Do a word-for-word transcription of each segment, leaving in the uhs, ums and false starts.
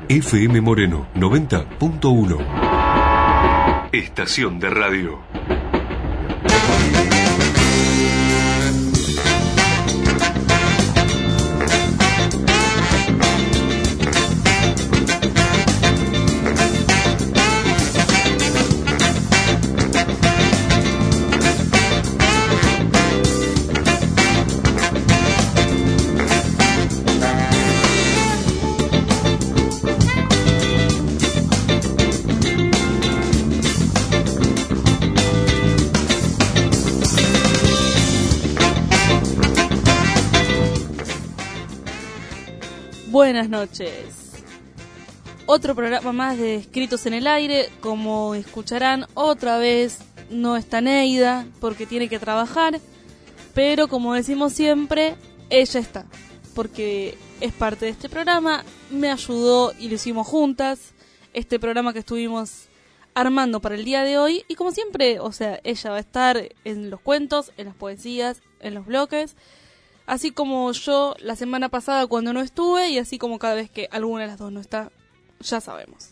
F M Moreno noventa punto uno. Estación de radio. Buenas noches. Otro programa más de Escritos en el Aire. Como escucharán, otra vez no está Neida porque tiene que trabajar, pero como decimos siempre, ella está, porque es parte de este programa, me ayudó y lo hicimos juntas, este programa que estuvimos armando para el día de hoy, y como siempre, o sea, ella va a estar en los cuentos, en las poesías, en los bloques, así como yo la semana pasada cuando no estuve, y así como cada vez que alguna de las dos no está, ya sabemos.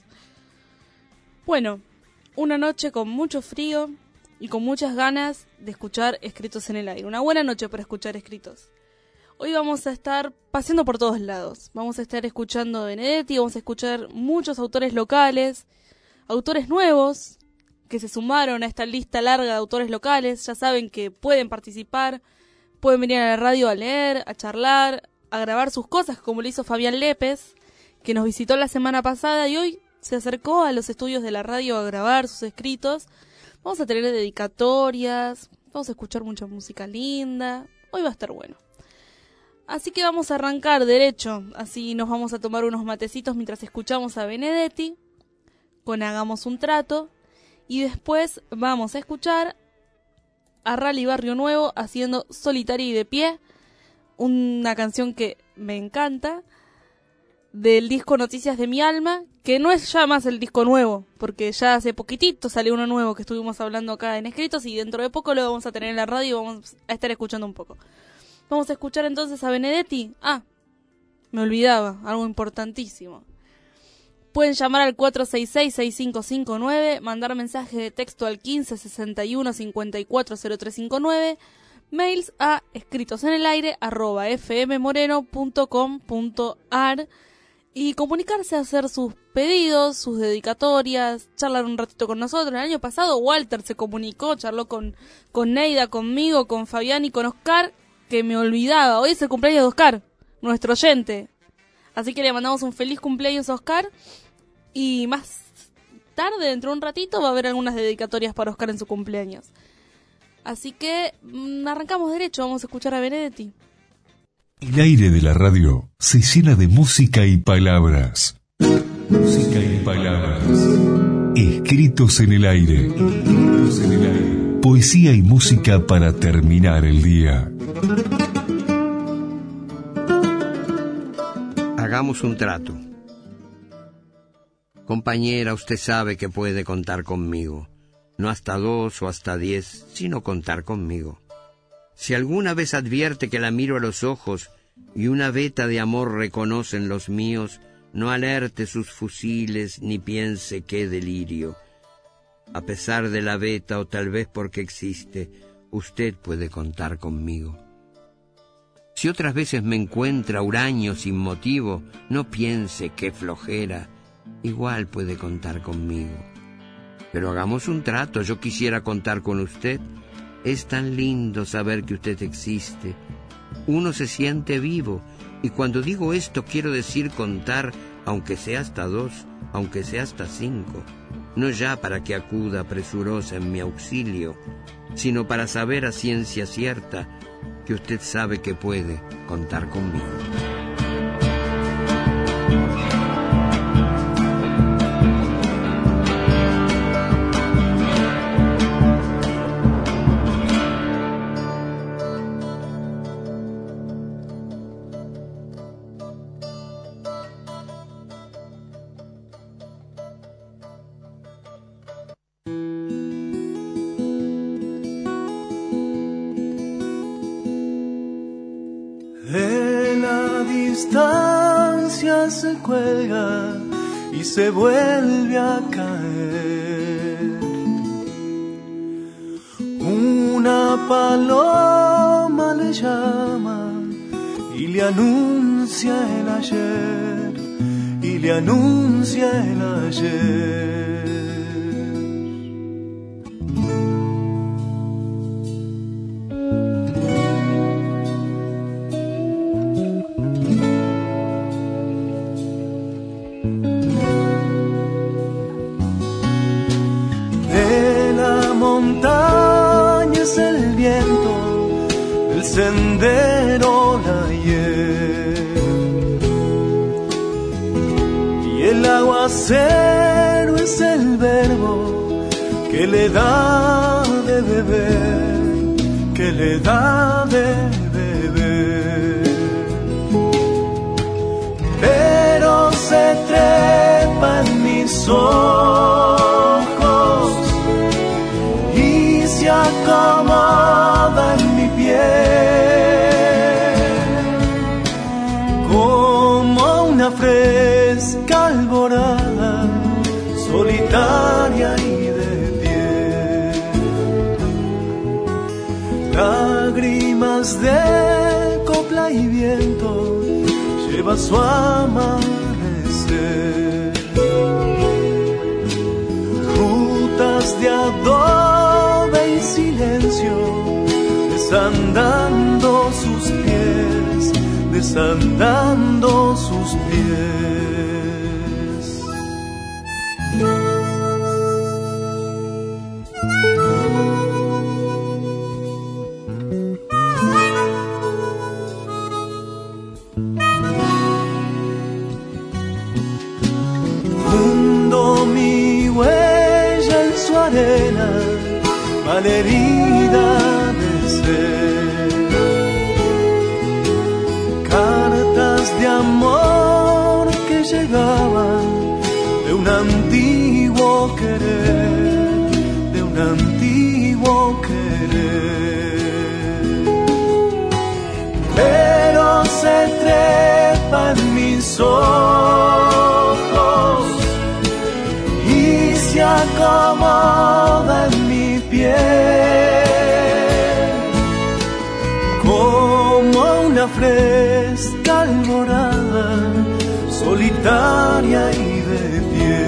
Bueno, una noche con mucho frío y con muchas ganas de escuchar Escritos en el Aire. Una buena noche para escuchar escritos. Hoy vamos a estar paseando por todos lados. Vamos a estar escuchando a Benedetti, vamos a escuchar muchos autores locales, autores nuevos que se sumaron a esta lista larga de autores locales. Ya saben que pueden participar. Pueden venir a la radio a leer, a charlar, a grabar sus cosas, como lo hizo Fabián Lépez, que nos visitó la semana pasada y hoy se acercó a los estudios de la radio a grabar sus escritos. Vamos a tener dedicatorias, vamos a escuchar mucha música linda. Hoy va a estar bueno. Así que vamos a arrancar derecho, así nos vamos a tomar unos matecitos mientras escuchamos a Benedetti, con Hagamos un Trato, y después vamos a escuchar a Rally Barrio Nuevo haciendo Solitaria y de Pie, una canción que me encanta, del disco Noticias de mi Alma, que no es ya más el disco nuevo, porque ya hace poquitito salió uno nuevo que estuvimos hablando acá en Escritos, y dentro de poco lo vamos a tener en la radio y vamos a estar escuchando un poco. Vamos a escuchar entonces a Benedetti. Ah, me olvidaba, algo importantísimo. Pueden llamar al cuatro seis seis, seis cinco cinco nueve, mandar mensaje de texto al quince sesenta y uno cincuenta y cuatro cero tres cinco nueve, mails a escritosenelaire arroba fmmoreno punto com punto ar y comunicarse, a hacer sus pedidos, sus dedicatorias, charlar un ratito con nosotros. El año pasado Walter se comunicó, charló con, con Neida, conmigo, con Fabián y con Oscar, que me olvidaba. Hoy es el cumpleaños de Oscar, nuestro oyente. Así que le mandamos un feliz cumpleaños a Oscar. Y más tarde, dentro de un ratito, va a haber algunas dedicatorias para Oscar en su cumpleaños. Así que mmm, arrancamos derecho, vamos a escuchar a Benedetti. El aire de la radio se llena de música y palabras. Música y palabras. Escritos en el aire. Escritos en el aire. Poesía y música para terminar el día. Hagamos un trato. Compañera, usted sabe que puede contar conmigo. No hasta dos o hasta diez, sino contar conmigo. Si alguna vez advierte que la miro a los ojos y una veta de amor reconoce en los míos, no alerte sus fusiles ni piense qué delirio. A pesar de la veta, o tal vez porque existe, usted puede contar conmigo. Si otras veces me encuentra huraño sin motivo, no piense qué flojera. Igual puede contar conmigo. Pero hagamos un trato, yo quisiera contar con usted. Es tan lindo saber que usted existe. Uno se siente vivo, y cuando digo esto quiero decir contar, aunque sea hasta dos, aunque sea hasta cinco. No ya para que acuda presurosa en mi auxilio, sino para saber a ciencia cierta que usted sabe que puede contar conmigo. De la distancia se cuelga y se vuelve a caer. Una paloma le llama y le anuncia el ayer, y le anuncia el ayer. Sendero la hiel y el aguacero es el verbo que le da de beber, que le da de beber. Pero se trepa en mis ojos y se acomoda en mi piel como una fresca alborada, solitaria y de pie. Lágrimas de copla y viento lleva su amanecer. Rutas de adobe y silencio, desandando sus pies, desandando sus pies. Hundo mi huella en su arena, malherida de ser. Cartas de amor que llegaban de un antiguo querer, de un antiguo querer. Pero se trepa en mis ojos y se acomoda en mi piel como una fresca alborada, solitaria y de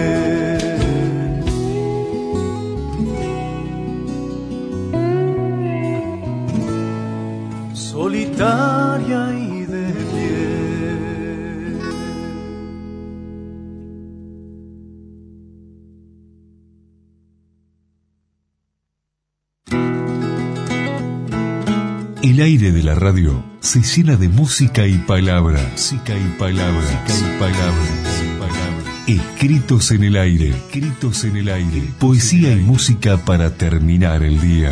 pie, solitaria y de pie. El aire de la radio se llena de música y palabras. Música y palabras. Música y palabras. Y palabras. Escritos en el aire. Escritos en el aire. Poesía y música para terminar el día.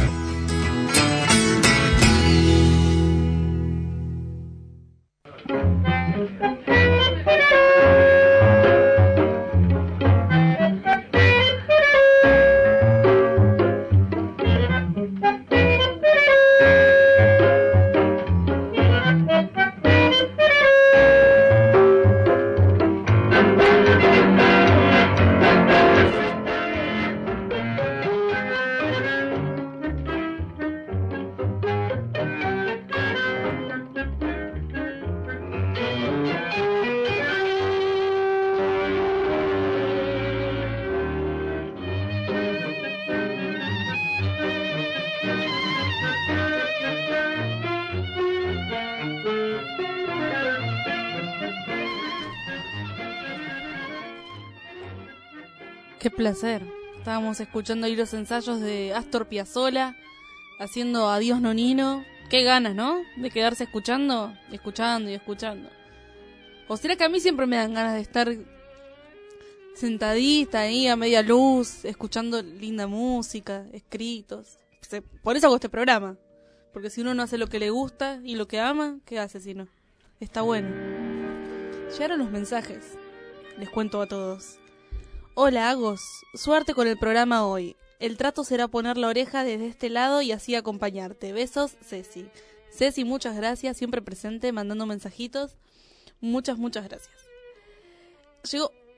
Qué placer. Estábamos escuchando ahí los ensayos de Astor Piazzolla, haciendo Adiós Nonino. Qué ganas, ¿no? De quedarse escuchando, escuchando y escuchando. O será que a mí siempre me dan ganas de estar sentadita ahí a media luz, escuchando linda música, escritos. Por eso hago este programa. Porque si uno no hace lo que le gusta y lo que ama, ¿qué hace si no? Está bueno. Llegaron los mensajes. Les cuento a todos. Hola, Agos. Suerte con el programa hoy. El trato será poner la oreja desde este lado y así acompañarte. Besos, Ceci. Ceci, muchas gracias. Siempre presente, mandando mensajitos. Muchas, muchas gracias. Llegó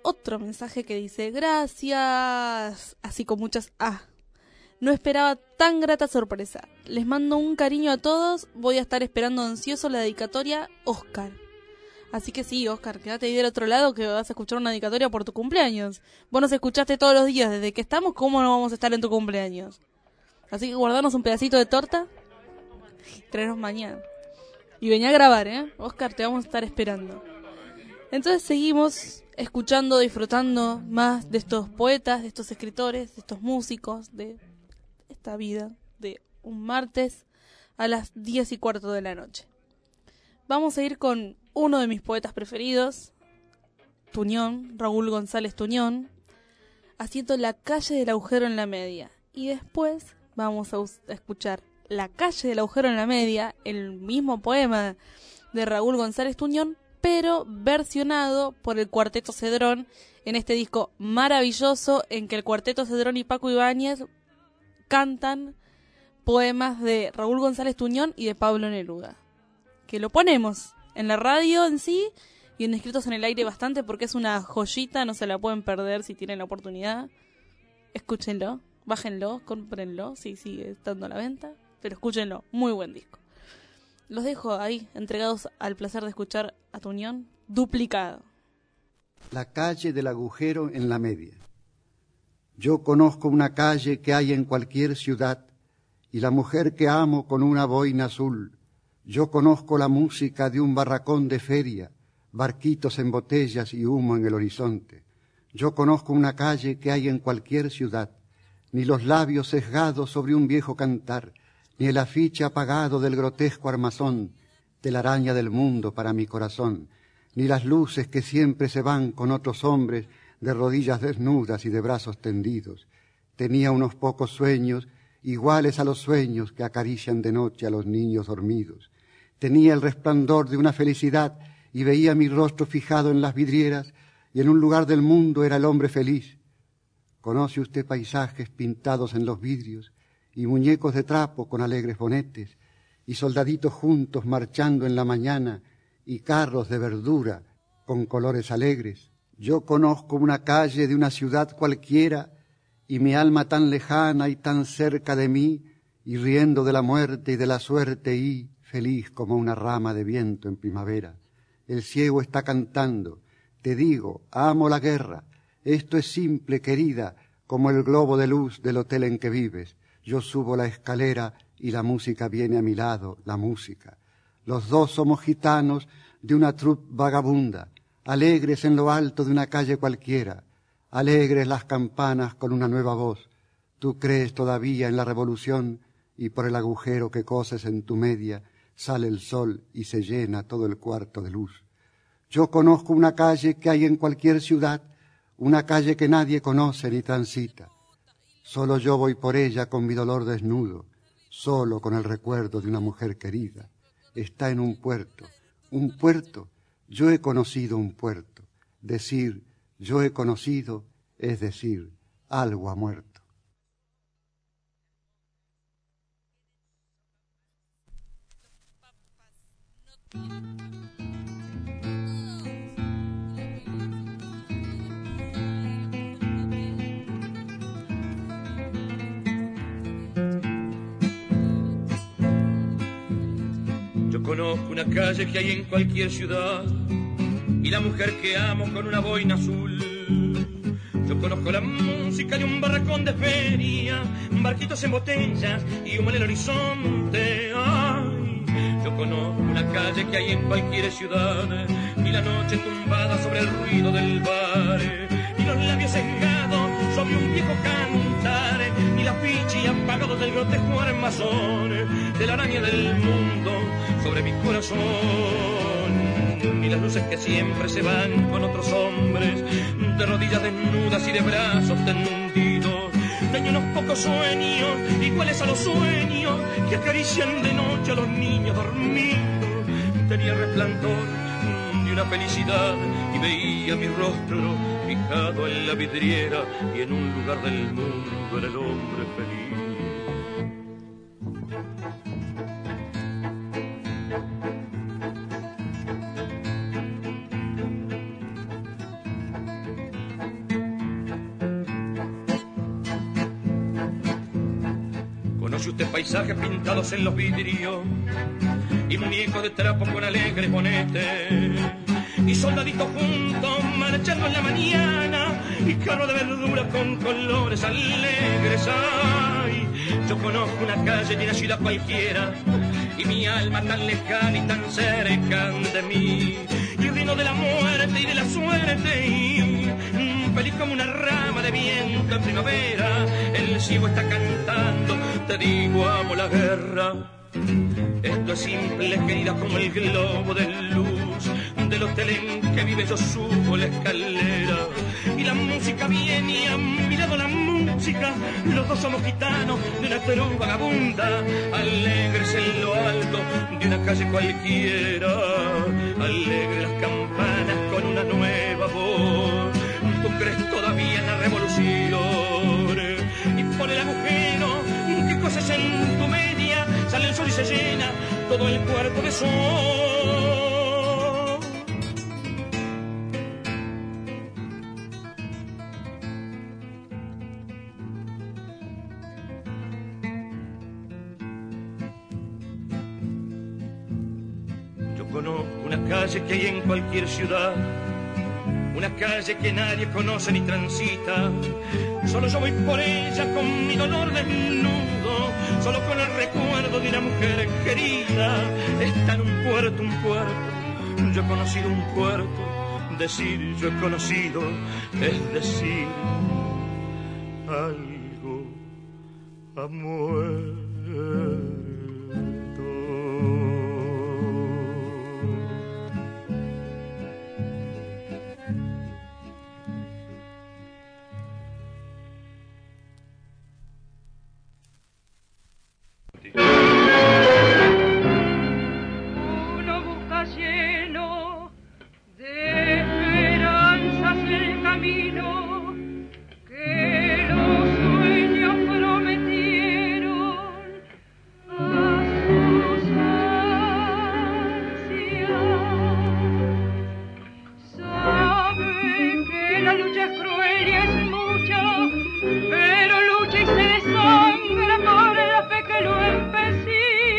otro mensaje que dice: gracias, así con muchas A. No esperaba tan grata sorpresa. Les mando un cariño a todos. Voy a estar esperando ansioso la dedicatoria Oscar. Así que sí, Oscar, quédate ahí del otro lado que vas a escuchar una dedicatoria por tu cumpleaños. Vos nos escuchaste todos los días desde que estamos, ¿cómo no vamos a estar en tu cumpleaños? Así que guardarnos un pedacito de torta y traernos mañana. Y vení a grabar, ¿eh? Oscar, te vamos a estar esperando. Entonces seguimos escuchando, disfrutando más de estos poetas, de estos escritores, de estos músicos, de esta vida de un martes a las diez y cuarto de la noche. Vamos a ir con uno de mis poetas preferidos, Tuñón, Raúl González Tuñón, haciendo La calle del agujero en la media. Y después vamos a, us- a escuchar La calle del agujero en la media, el mismo poema de Raúl González Tuñón, pero versionado por el Cuarteto Cedrón en este disco maravilloso en que el Cuarteto Cedrón y Paco Ibáñez cantan poemas de Raúl González Tuñón y de Pablo Neruda, que lo ponemos en la radio en sí y en Escritos en el Aire bastante porque es una joyita, no se la pueden perder si tienen la oportunidad. Escúchenlo, bájenlo, cómprenlo si sigue estando a la venta, pero escúchenlo, muy buen disco. Los dejo ahí, entregados al placer de escuchar a Tuñón duplicado. La calle del agujero en la media. Yo conozco una calle que hay en cualquier ciudad y la mujer que amo con una boina azul. Yo conozco la música de un barracón de feria, barquitos en botellas y humo en el horizonte. Yo conozco una calle que hay en cualquier ciudad, ni los labios sesgados sobre un viejo cantar, ni el afiche apagado del grotesco armazón, telaraña del mundo para mi corazón, ni las luces que siempre se van con otros hombres de rodillas desnudas y de brazos tendidos. Tenía unos pocos sueños, iguales a los sueños que acarician de noche a los niños dormidos. Tenía el resplandor de una felicidad y veía mi rostro fijado en las vidrieras, y en un lugar del mundo era el hombre feliz. ¿Conoce usted paisajes pintados en los vidrios, y muñecos de trapo con alegres bonetes, y soldaditos juntos marchando en la mañana, y carros de verdura con colores alegres? Yo conozco una calle de una ciudad cualquiera, y mi alma tan lejana y tan cerca de mí, y riendo de la muerte y de la suerte, y feliz como una rama de viento en primavera. El ciego está cantando, te digo, amo la guerra, esto es simple, querida, como el globo de luz del hotel en que vives. Yo subo la escalera y la música viene a mi lado, la música. Los dos somos gitanos de una troupe vagabunda, alegres en lo alto de una calle cualquiera, alegres las campanas con una nueva voz. Tú crees todavía en la revolución y por el agujero que coses en tu media sale el sol y se llena todo el cuarto de luz. Yo conozco una calle que hay en cualquier ciudad, una calle que nadie conoce ni transita. Solo yo voy por ella con mi dolor desnudo, solo con el recuerdo de una mujer querida. Está en un puerto, un puerto. Yo he conocido un puerto. Decir yo he conocido es decir algo ha muerto. Yo conozco una calle que hay en cualquier ciudad y la mujer que amo con una boina azul. Yo conozco la música de un barracón de feria, barquitos en botellas y humo en el horizonte. Ay, yo conozco una calle que hay en cualquier ciudad y la noche tumbada sobre el ruido del bar, y los labios sesgados sobre un viejo cantar, y la ficha apagado del grotesco armazón, de la araña del mundo sobre mi corazón, y las luces que siempre se van con otros hombres, de rodillas desnudas y de brazos tendidos. Tenía unos pocos sueños, iguales a los sueños que acarician de noche a los niños dormidos. Tenía el resplandor de una felicidad y veía mi rostro fijado en la vidriera, y en un lugar del mundo era el hombre feliz. conoce usted paisajes pintados en los vidrios y muñecos de trapo con alegres bonetes y soldaditos juntos marchando en la mañana y carro de verdura con colores alegres. Ay, yo conozco una calle de una ciudad cualquiera y mi alma tan lejana y tan cerca de mí, y rino de la muerte y de la suerte, y mm, feliz como una rama de viento en primavera. El ciego está cantando, te digo, amo la guerra. Esto es simple, querida, como el globo de luz del hotel en que vive, yo subo la escalera y la música viene y a mi lado la música. Los dos somos gitanos de una Perú vagabunda, alegres en lo alto de una calle cualquiera. Alegres las campanas con una nueva voz. Tú crees todavía en la revolución y por el agujero que cosas en tu media sale el sol y se llena todo el cuerpo de sol. Yo conozco una calle que hay en cualquier ciudad, una calle que nadie conoce ni transita. Solo yo voy por ella con mi dolor desnudo, solo con el recuerdo de una mujer querida. Está en un puerto, un puerto, yo he conocido un puerto. Decir yo he conocido es decir algo ha muerto. Uno busca lleno de esperanzas el camino que los sueños prometieron a sus ansias. Sabe que la lucha es cruel y es mucha, pero lucha y se desangra por la fe que lo empecina.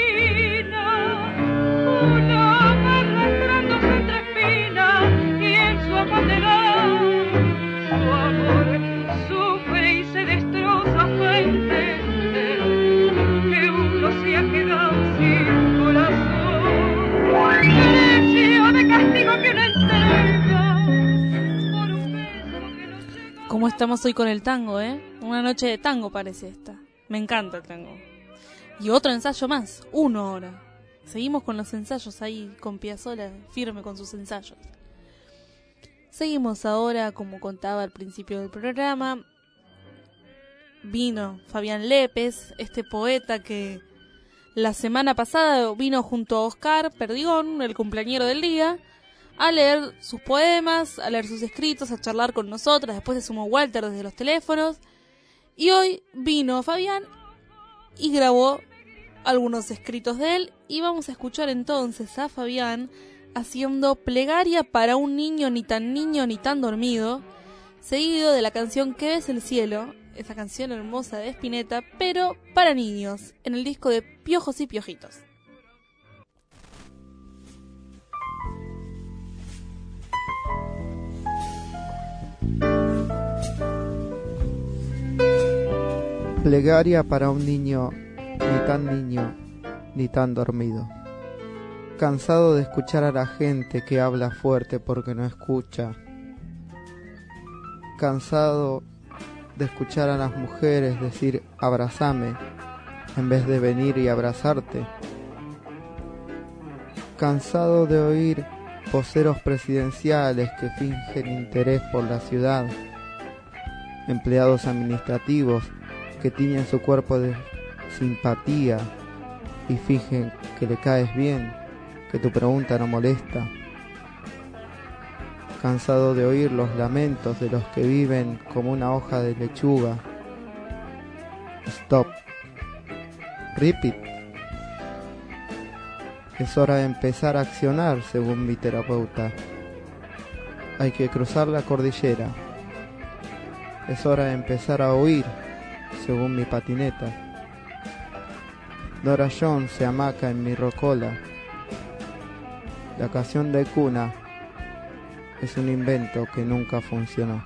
Una arrastrándose entre espinas y en su abanderar su amor sufre y se destroza para entender que uno se ha quedado sin corazón. Deseo de castigo que una entrega por un beso que no llega. ¿Cómo estamos hoy con el tango, eh? Una noche de tango parece esta. Me encanta el tango. Y otro ensayo más, uno ahora. Seguimos con los ensayos ahí, con Piazzolla firme con sus ensayos. Seguimos ahora, como contaba al principio del programa, vino Fabián Lépez, este poeta que la semana pasada vino junto a Oscar Perdigón, el cumpleañero del día, a leer sus poemas, a leer sus escritos, a charlar con nosotras. Después se sumó Walter desde los teléfonos. Y hoy vino Fabián y grabó algunos escritos de él, y vamos a escuchar entonces a Fabián haciendo Plegaria para un niño ni tan niño ni tan dormido, seguido de la canción ¿Qué ves el cielo?, esa canción hermosa de Spinetta, pero para niños, en el disco de Piojos y Piojitos. Plegaria para un niño ni tan niño ni tan dormido. Cansado de escuchar a la gente que habla fuerte porque no escucha. Cansado de escuchar a las mujeres decir abrazame en vez de venir y abrazarte. Cansado de oír voceros presidenciales que fingen interés por la ciudad. Empleados administrativos que tiñen su cuerpo de simpatía y fingen que le caes bien, que tu pregunta no molesta. Cansado de oír los lamentos de los que viven como una hoja de lechuga. Stop. Repeat. Es hora de empezar a accionar, según mi terapeuta. Hay que cruzar la cordillera. Es hora de empezar a oír, según mi patineta. Dora Jones se hamaca en mi rocola. La canción de cuna es un invento que nunca funcionó.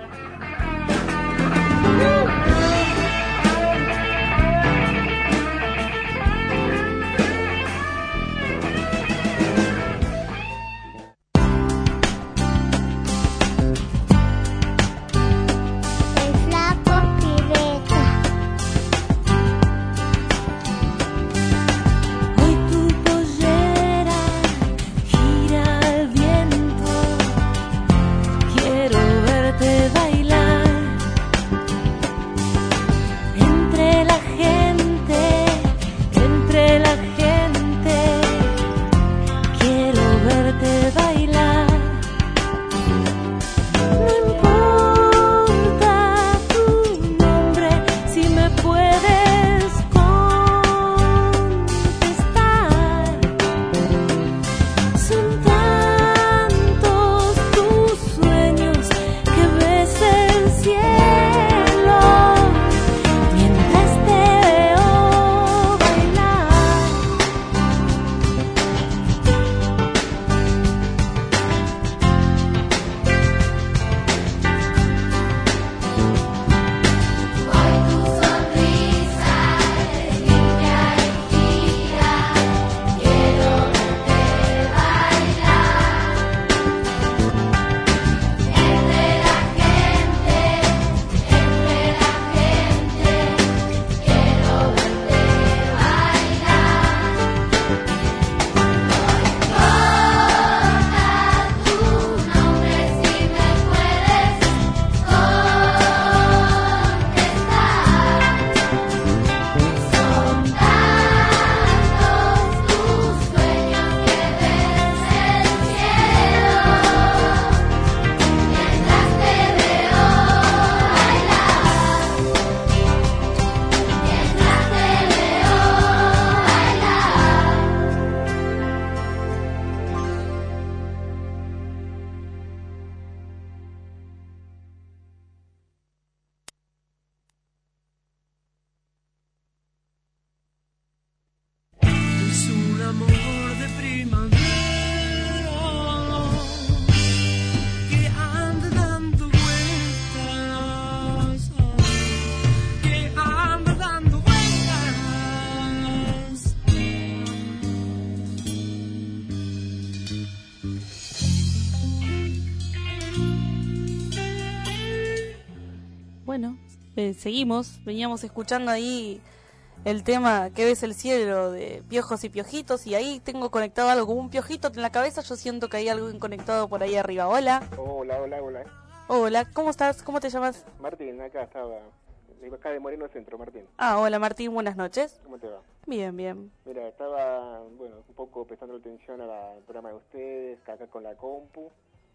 Bueno, eh, seguimos, veníamos escuchando ahí el tema ¿Qué ves el cielo? De Piojos y Piojitos, y ahí tengo conectado algo, como un piojito en la cabeza, yo siento que hay algo conectado por ahí arriba. Hola. Hola, hola, hola. Hola, ¿cómo estás? ¿Cómo te llamas? Martín, acá estaba, acá de Moreno Centro, Martín. Ah, hola Martín, buenas noches. ¿Cómo te va? Bien, bien. Mira, estaba, bueno, un poco prestando atención a la- al programa de ustedes, acá con la compu,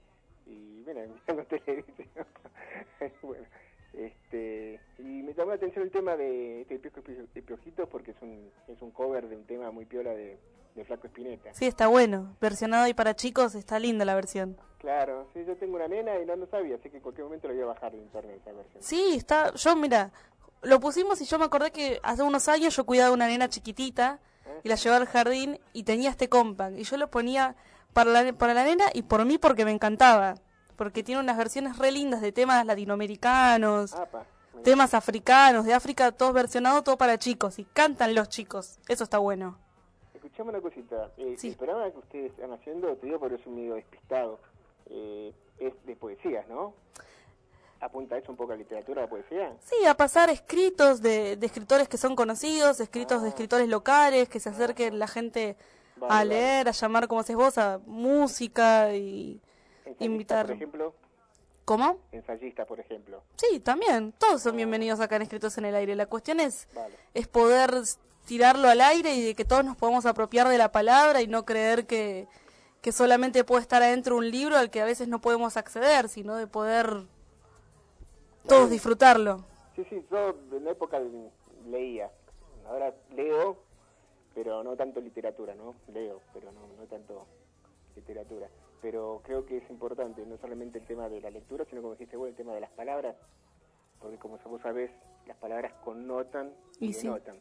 y mira, mirando televisión. Bueno, este, y me llamó la atención el tema de este Piojos y Piojitos porque es un, es un cover de un tema muy piola de, de Flaco Espineta. Sí, está bueno, versionado y para chicos, está linda la versión. Claro, sí, yo tengo una nena y no lo sabía, así que en cualquier momento lo voy a bajar de internet esa versión. Sí, está, yo mira, lo pusimos y yo me acordé que hace unos años yo cuidaba una nena chiquitita y la llevaba al jardín y tenía este compact y yo lo ponía para la, para la nena y por mí porque me encantaba, porque tiene unas versiones re lindas de temas latinoamericanos, Apa, temas africanos, de África, todos versionados, todo para chicos y cantan los chicos, eso está bueno. escuchame una cosita, eh, Sí. el programa que ustedes están haciendo, te digo porque soy medio despistado, eh, es de poesías, ¿no? ¿Apunta eso un poco a literatura, a poesía? Sí, a pasar escritos de, de escritores que son conocidos, escritos de escritores locales, que se acerquen la gente Vale, a vale. leer, a llamar, como haces vos, a música y Ensayista, invitar. por ejemplo, ¿Cómo? ensayista, por ejemplo. Sí, también, todos son bienvenidos acá en Escritos en el Aire. La cuestión es, Vale. es poder tirarlo al aire y de que todos nos podamos apropiar de la palabra y no creer que, que solamente puede estar adentro un libro al que a veces no podemos acceder, sino de poder todos disfrutarlo. Sí, sí, yo en la época leía, ahora leo, pero no tanto literatura, ¿no? Leo, pero no, no tanto literatura. Pero creo que es importante, no solamente el tema de la lectura, sino como dijiste vos, el tema de las palabras, porque como vos sabés, las palabras connotan y, Y sí. denotan.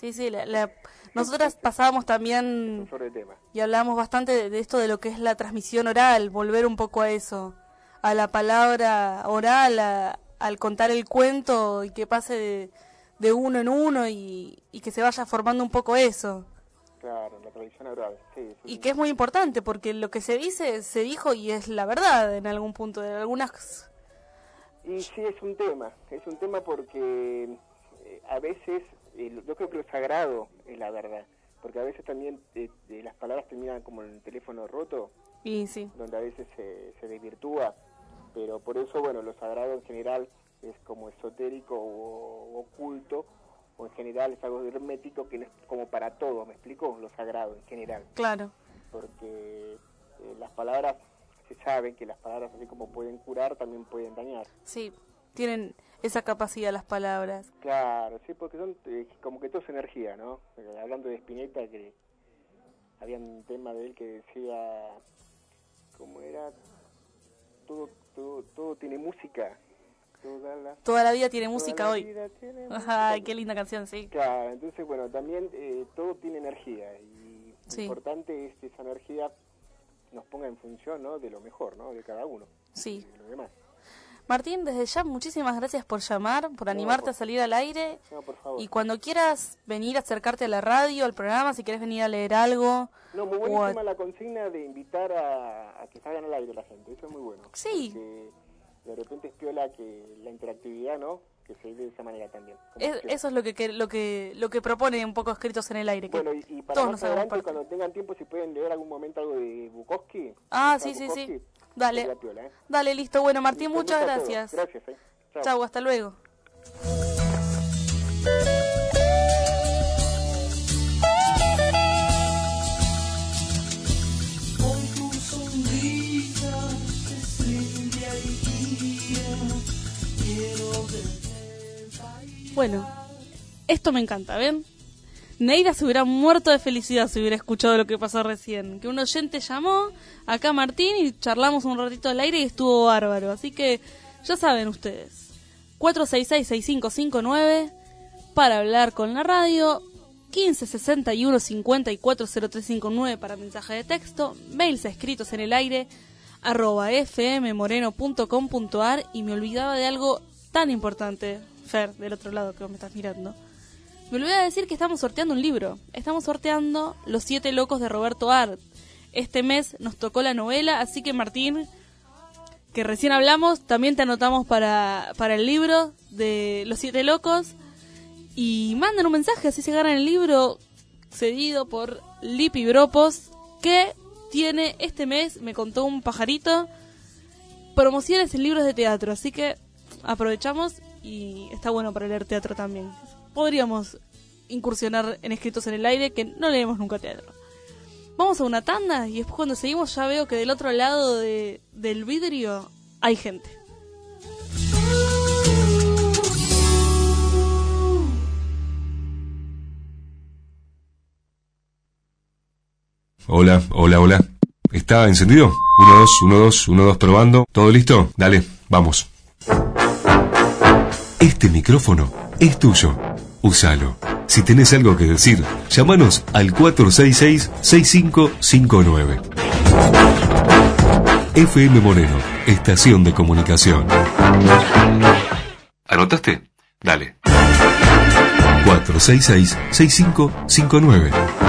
Sí, sí, la, la, nosotras pasábamos también sobre el tema. Y hablábamos bastante de, de esto de lo que es la transmisión oral, volver un poco a eso, a la palabra oral, a, al contar el cuento y que pase de, de uno en uno y, y que se vaya formando un poco eso. Claro, la tradición oral, sí, sí. Y que es muy importante porque lo que se dice, se dijo y es la verdad en algún punto, de algunas... Y sí, es un tema, es un tema porque eh, a veces, eh, yo creo que lo sagrado es la verdad, porque a veces también eh, eh, las palabras terminan como en el teléfono roto, y sí. donde a veces se, se desvirtúa, pero por eso, bueno, lo sagrado en general es como esotérico o, o oculto, o en general es algo hermético que no es como para todo, ¿me explico? Lo sagrado en general. Claro. Porque eh, las palabras, se sabe que las palabras así como pueden curar, también pueden dañar. Sí, tienen esa capacidad las palabras. Claro, sí, porque son eh, como que todo es energía, ¿no? Eh, hablando de Spinetta, que había un tema de él que decía, ¿cómo era? Todo, todo, todo tiene música. Toda la, toda la vida tiene toda música la hoy. Vida tiene Ajá, música. qué linda canción, sí. Claro, entonces, bueno, también eh, todo tiene energía y sí. Lo importante es que esa energía nos ponga en función, ¿no?, de lo mejor, ¿no?, de cada uno. Sí. De lo demás. Martín, desde ya muchísimas gracias por llamar, por animarte no, por, a salir al aire. No, por favor. Y cuando quieras venir a acercarte a la radio, al programa, si querés venir a leer algo. No, muy buenísima a... la consigna de invitar a, a que salgan al aire la gente, eso es muy bueno. Sí. Porque de repente es piola que la interactividad, ¿no?, que se dé de esa manera también. Es, eso es lo que, que lo que lo que propone un poco Escritos en el Aire. Que bueno, y, y para todos más adelante, cuando tengan tiempo, si pueden leer algún momento algo de Bukowski. Ah, sí, sí, Bukowski, sí. Dale, piola, ¿eh? Dale, listo. Bueno, Martín, listo, muchas gracias. Gracias, eh. Chao. Chau, hasta luego. Bueno, esto me encanta, ¿ven? Neida se hubiera muerto de felicidad si hubiera escuchado lo que pasó recién. Que un oyente llamó acá a Martín y charlamos un ratito al aire y estuvo bárbaro. Así que ya saben ustedes. cuatro seis seis, seis cinco cinco nueve para hablar con la radio. quince sesenta y uno cincuenta y cuatro cero tres cincuenta y nueve para mensaje de texto. Mails escritos en el aire arroba fmmoreno punto com punto ar. Y me olvidaba de algo tan importante, Fer, del otro lado que me estás mirando. Me olvidé de decir que estamos sorteando un libro. Estamos sorteando Los Siete Locos de Roberto Art. Este mes nos tocó la novela, así que Martín, que recién hablamos, también te anotamos para, para el libro de Los Siete Locos. Y manden un mensaje, así se ganan el libro cedido por Lipi Bropos, que tiene este mes, me contó un pajarito, promociones en libros de teatro. Así que aprovechamos y está bueno para leer teatro también. Podríamos incursionar en Escritos en el Aire, que no leemos nunca teatro. Vamos a una tanda y después cuando seguimos ya veo que del otro lado de, del vidrio hay gente. Hola, hola, hola. ¿Está encendido? uno, dos, uno, dos, uno, dos, probando. ¿Todo listo? Dale, vamos. Este micrófono es tuyo. Úsalo. Si tenés algo que decir, llámanos al cuatro seis seis, seis cinco cinco nueve. F M Moreno, estación de comunicación. ¿Anotaste? Dale. cuatro seis seis, seis cinco cinco nueve.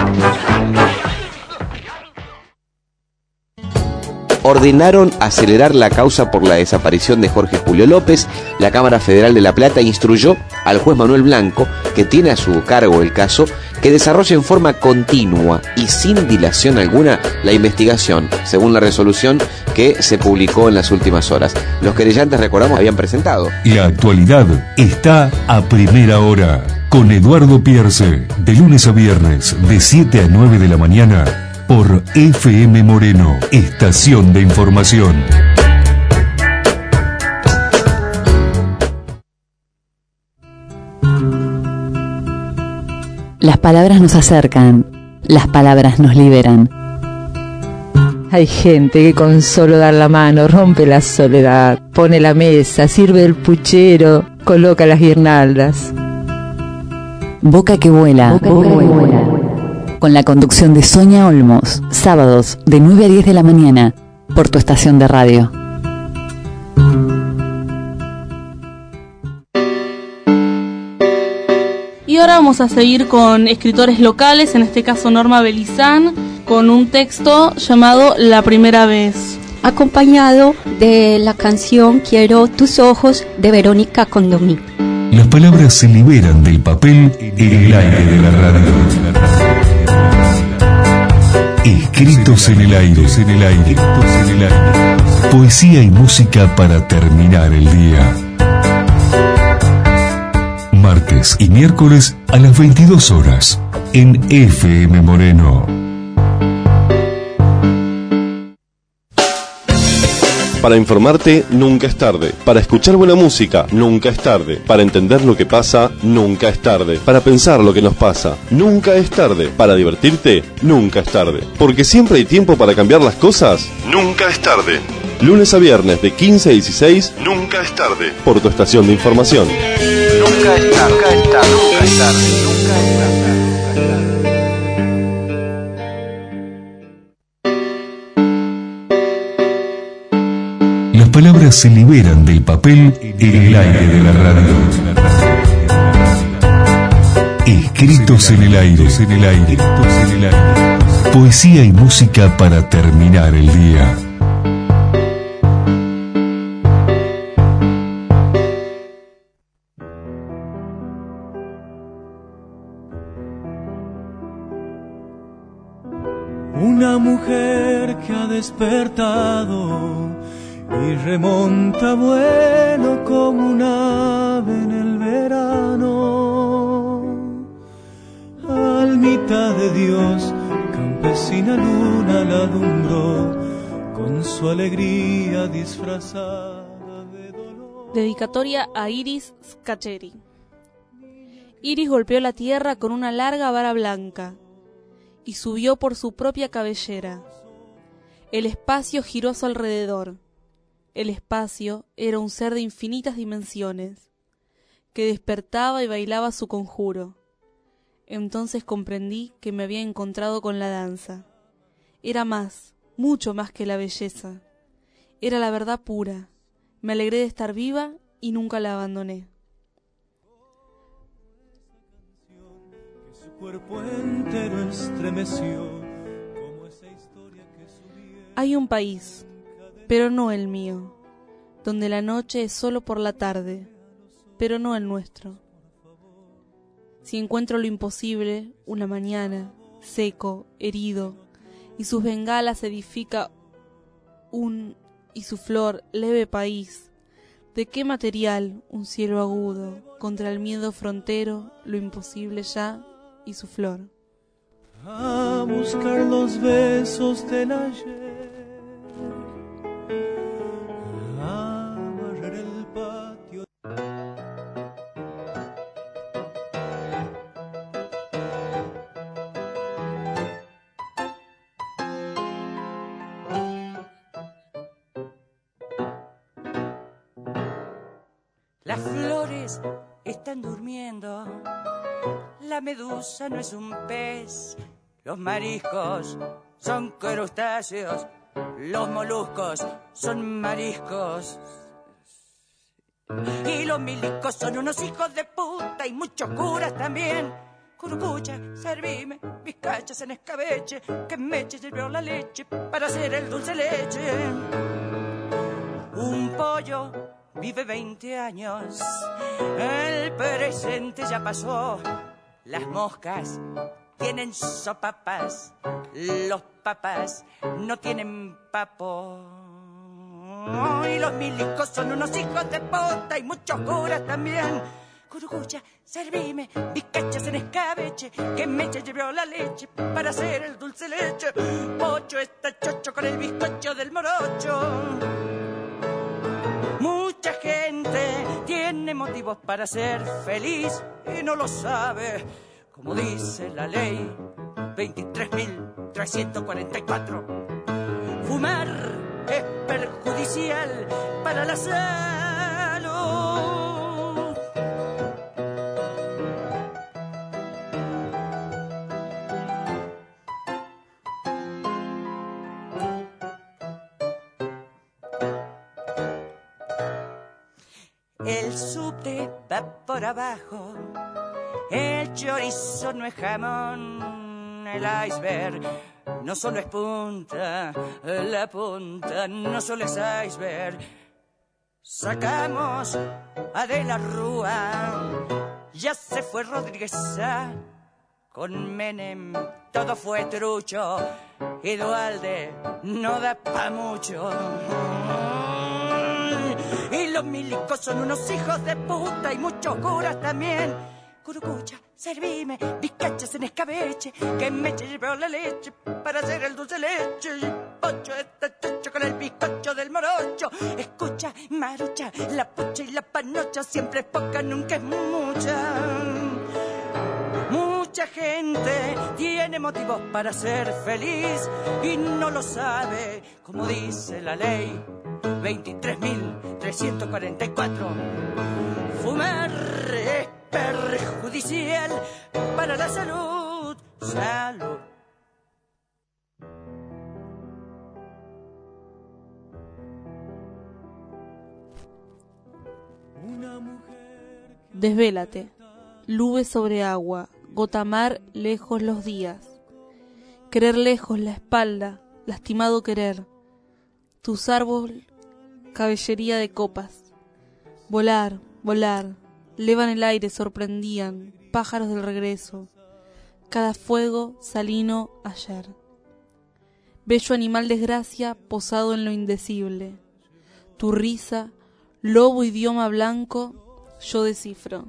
Ordenaron acelerar la causa por la desaparición de Jorge Julio López. La Cámara Federal de La Plata instruyó al juez Manuel Blanco, que tiene a su cargo el caso, que desarrolle en forma continua y sin dilación alguna la investigación, según la resolución que se publicó en las últimas horas. Los querellantes, recordamos, habían presentado. La actualidad está a primera hora, con Eduardo Pierce, de lunes a viernes, de siete a nueve de la mañana, por F M Moreno, estación de información. Las palabras nos acercan, las palabras nos liberan. Hay gente que con solo dar la mano rompe la soledad, pone la mesa, sirve el puchero, coloca las guirnaldas. Boca que vuela. Boca que vuela. Con la conducción de Sonia Olmos, sábados de nueve a diez de la mañana, por tu estación de radio. Y ahora vamos a seguir con escritores locales, en este caso Norma Belizán, con un texto llamado La Primera Vez, acompañado de la canción Quiero tus ojos de Verónica Condomí. Las palabras se liberan del papel en el aire de la radio. Escritos en el aire, en el aire, en el aire. Poesía y música para terminar el día. Martes y miércoles a las veintidós horas en F M Moreno. Para informarte, nunca es tarde. Para escuchar buena música, nunca es tarde. Para entender lo que pasa, nunca es tarde. Para pensar lo que nos pasa, nunca es tarde. Para divertirte, nunca es tarde. Porque siempre hay tiempo para cambiar las cosas, nunca es tarde. Lunes a viernes de quince a dieciséis, nunca es tarde. Por tu estación de información. Nunca es tarde, nunca es tarde, nunca es tarde, nunca es tarde. Las palabras se liberan del papel en el aire de la radio. Escritos en el aire, en el aire, en el aire. Poesía y música para terminar el día. Una mujer que ha despertado y remonta vuelo como un ave en el verano. Almita de Dios, campesina luna la alumbró con su alegría disfrazada de dolor. Dedicatoria a Iris Scacheri. Iris golpeó la tierra con una larga vara blanca y subió por su propia cabellera. El espacio giró a su alrededor. El espacio era un ser de infinitas dimensiones, que despertaba y bailaba su conjuro. Entonces comprendí que me había encontrado con la danza. Era más, mucho más que la belleza. Era la verdad pura. Me alegré de estar viva y nunca la abandoné. Su cuerpo entero estremeció como esa historia que subía. Hay un país, pero no el mío, donde la noche es solo por la tarde, pero no el nuestro. Si encuentro lo imposible, una mañana, seco, herido, y sus bengalas edifica un y su flor leve país, ¿de qué material un cielo agudo contra el miedo frontero, lo imposible ya y su flor? A buscar los besos del ayer. Las flores están durmiendo, la medusa no es un pez, los mariscos son crustáceos, los moluscos son mariscos. Y los milicos son unos hijos de puta y muchos curas también. Curucucha, servime bizcachas en escabeche, que Meche llevó la leche para hacer el dulce leche. Un pollo vive veinte años, el presente ya pasó. Las moscas tienen sopapas, los papas no tienen papo. Y los milicos son unos hijos de puta y muchos curas también. Curucucha, servime bizcachas en escabeche, que Meche llevó la leche para hacer el dulce leche. Pocho está chocho con el bizcocho del morocho. Mucha gente tiene motivos para ser feliz y no lo sabe, como dice la ley veintitrés mil trescientos cuarenta y cuatro. Fumar es perjudicial para la salud. el subte va por abajo, el chorizo no es jamón, el iceberg no solo es punta, la punta no solo es iceberg. Sacamos a De la Rúa, ya se fue Rodríguez Sá, con Menem todo fue trucho, y Duhalde no da pa' mucho. Y los milicos son unos hijos de puta y muchos curas también. Curucucha, servime, bizcachas en escabeche, que me llevo la leche para hacer el dulce leche. Y pocho está chocho con el bizcocho del morocho. Escucha, marucha, la pucha y la panocha, siempre es poca, nunca es mucha. Mucha gente tiene motivos para ser feliz y no lo sabe, como dice la ley veintitrés mil trescientos cuarenta y cuatro. Fumar es perjudicial para la salud. Salud. Desvélate, nube sobre agua, gota mar lejos los días. Querer lejos la espalda, lastimado querer. Tus árboles, cabellería de copas. Volar, volar, levan el aire, sorprendían, pájaros del regreso. Cada fuego salino ayer. Bello animal desgracia posado en lo indecible. Tu risa, lobo idioma blanco, yo descifro.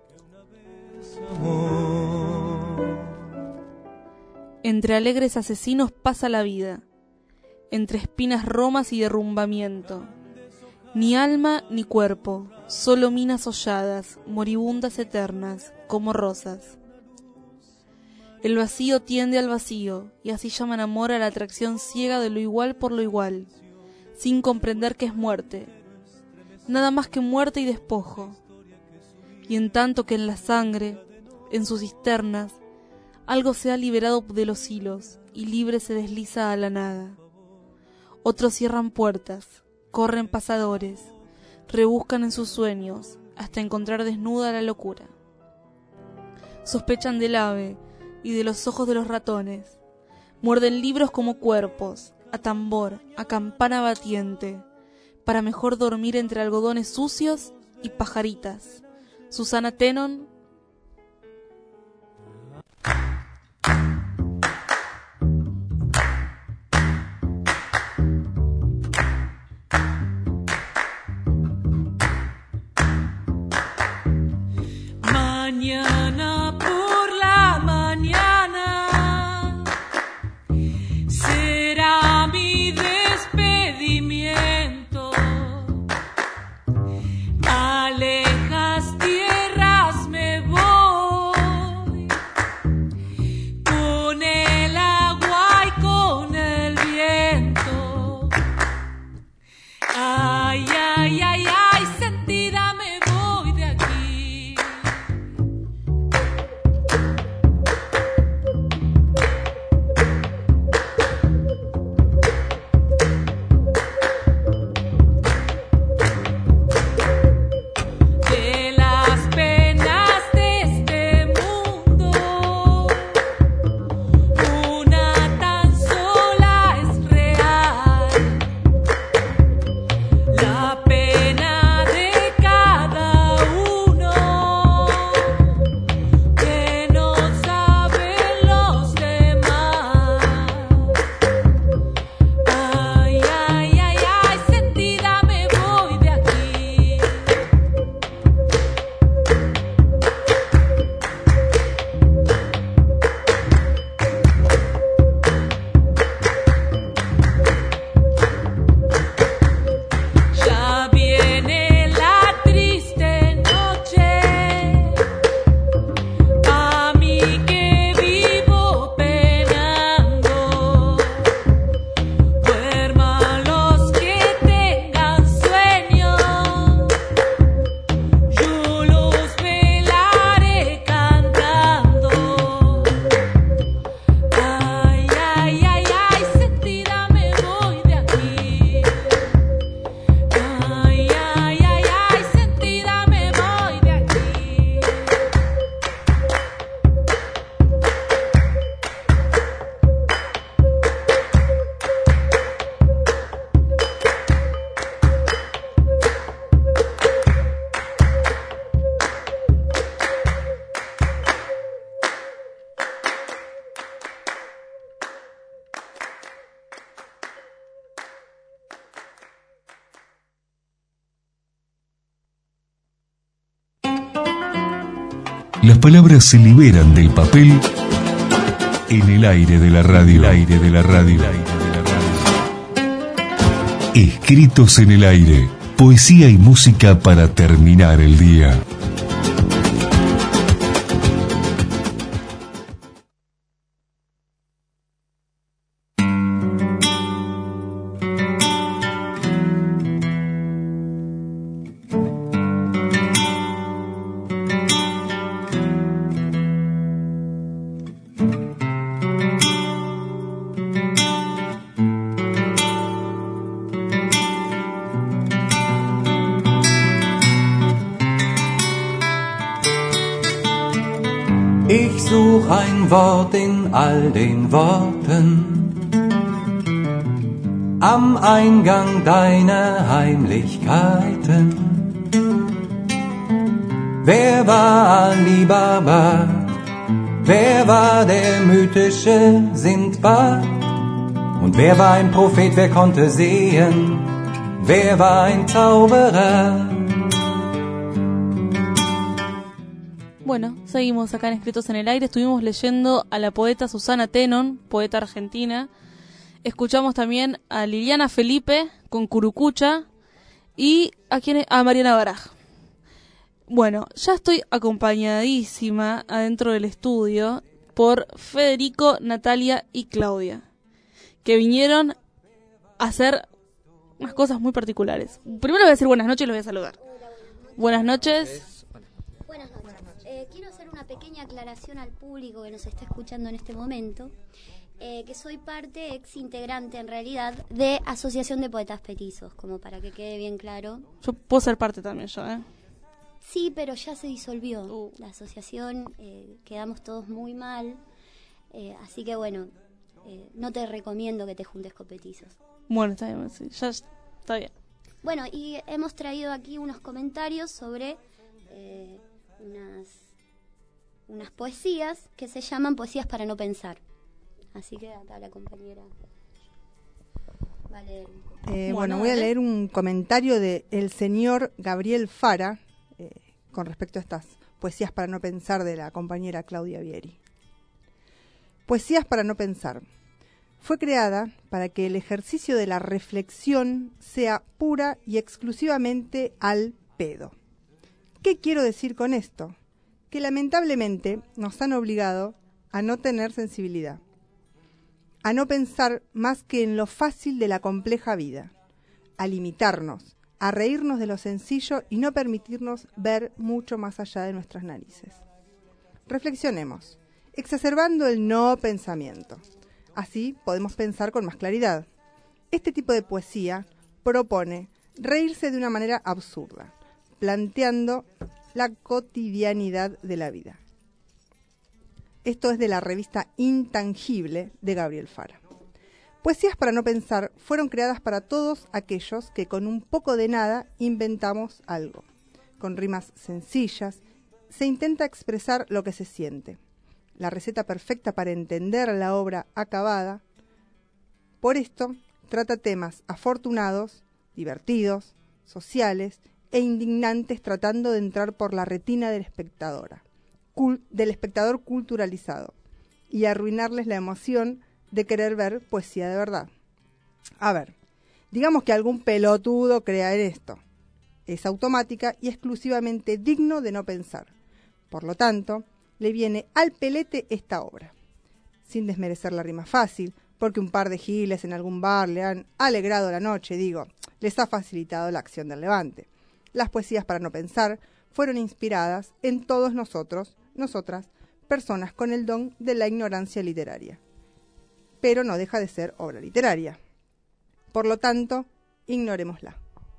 Entre alegres asesinos pasa la vida, entre espinas romas y derrumbamiento. Ni alma ni cuerpo, solo minas holladas, moribundas eternas, como rosas. El vacío tiende al vacío, y así llaman amor a la atracción ciega de lo igual por lo igual, sin comprender que es muerte, nada más que muerte y despojo. Y en tanto que en la sangre, en sus cisternas, algo se ha liberado de los hilos, y libre se desliza a la nada. Otros cierran puertas, corren pasadores, rebuscan en sus sueños, hasta encontrar desnuda la locura. Sospechan del ave y de los ojos de los ratones, muerden libros como cuerpos, a tambor, a campana batiente, para mejor dormir entre algodones sucios y pajaritas. Susana Tenon. Mañana por la mañana será mi despedimiento. A lejas tierras me Las palabras se liberan del papel en el aire de la radio. El aire de la radio. Escritos en el aire. Poesía y música para terminar el día. Ich such ein Wort in all den Worten, am Eingang deiner Heimlichkeiten. Wer war Ali Baba? Wer war der mythische Sindbad? Und wer war ein Prophet, wer konnte sehen? Wer war ein Zauberer? Bueno, seguimos acá en Escritos en el Aire. Estuvimos leyendo a la poeta Susana Tenon, poeta argentina. Escuchamos también a Liliana Felipe con Curucucha y a, quién, a Mariana Baraj. Bueno, ya estoy acompañadísima adentro del estudio por Federico, Natalia y Claudia, que vinieron a hacer unas cosas muy particulares. Primero les voy a decir buenas noches y los voy a saludar. Buenas noches. Buenas noches. Eh, quiero hacer una pequeña aclaración al público que nos está escuchando en este momento, eh, que soy parte, ex integrante en realidad, de Asociación de Poetas Petizos, como para que quede bien claro. Yo puedo ser parte también, yo, ¿eh? Sí, pero ya se disolvió uh. la asociación, eh, quedamos todos muy mal, eh, así que bueno, eh, no te recomiendo que te juntes con petizos. Bueno, está bien, sí, ya está bien. Bueno, y hemos traído aquí unos comentarios sobre eh, unas, unas poesías que se llaman Poesías para no pensar. Así que acá la compañera va a leer un poco. Eh, bueno, bueno, voy a dale. leer un comentario de el señor Gabriel Fara eh, con respecto a estas Poesías para no pensar de la compañera Claudia Vieri. Poesías para no pensar. Fue creada para que el ejercicio de la reflexión sea pura y exclusivamente al pedo. ¿Qué quiero decir con esto? Que lamentablemente nos han obligado a no tener sensibilidad, a no pensar más que en lo fácil de la compleja vida, a limitarnos, a reírnos de lo sencillo y no permitirnos ver mucho más allá de nuestras narices. Reflexionemos, exacerbando el no pensamiento. Así podemos pensar con más claridad. Este tipo de poesía propone reírse de una manera absurda, planteando la cotidianidad de la vida. Esto es de la revista Intangible de Gabriel Fara. Poesías para no pensar fueron creadas para todos aquellos que con un poco de nada inventamos algo. Con rimas sencillas se intenta expresar lo que se siente. La receta perfecta para entender la obra acabada. Por esto, trata temas afortunados, divertidos, sociales e indignantes, tratando de entrar por la retina del espectador, cul- del espectador culturalizado y arruinarles la emoción de querer ver poesía de verdad. A ver, digamos que algún pelotudo crea en esto. Es automática y exclusivamente digno de no pensar. Por lo tanto, le viene al pelete esta obra, sin desmerecer la rima fácil, porque un par de giles en algún bar le han alegrado la noche, digo, les ha facilitado la acción del levante. Las poesías para no pensar fueron inspiradas en todos nosotros, nosotras, personas con el don de la ignorancia literaria. Pero no deja de ser obra literaria. Por lo tanto, ignorémosla.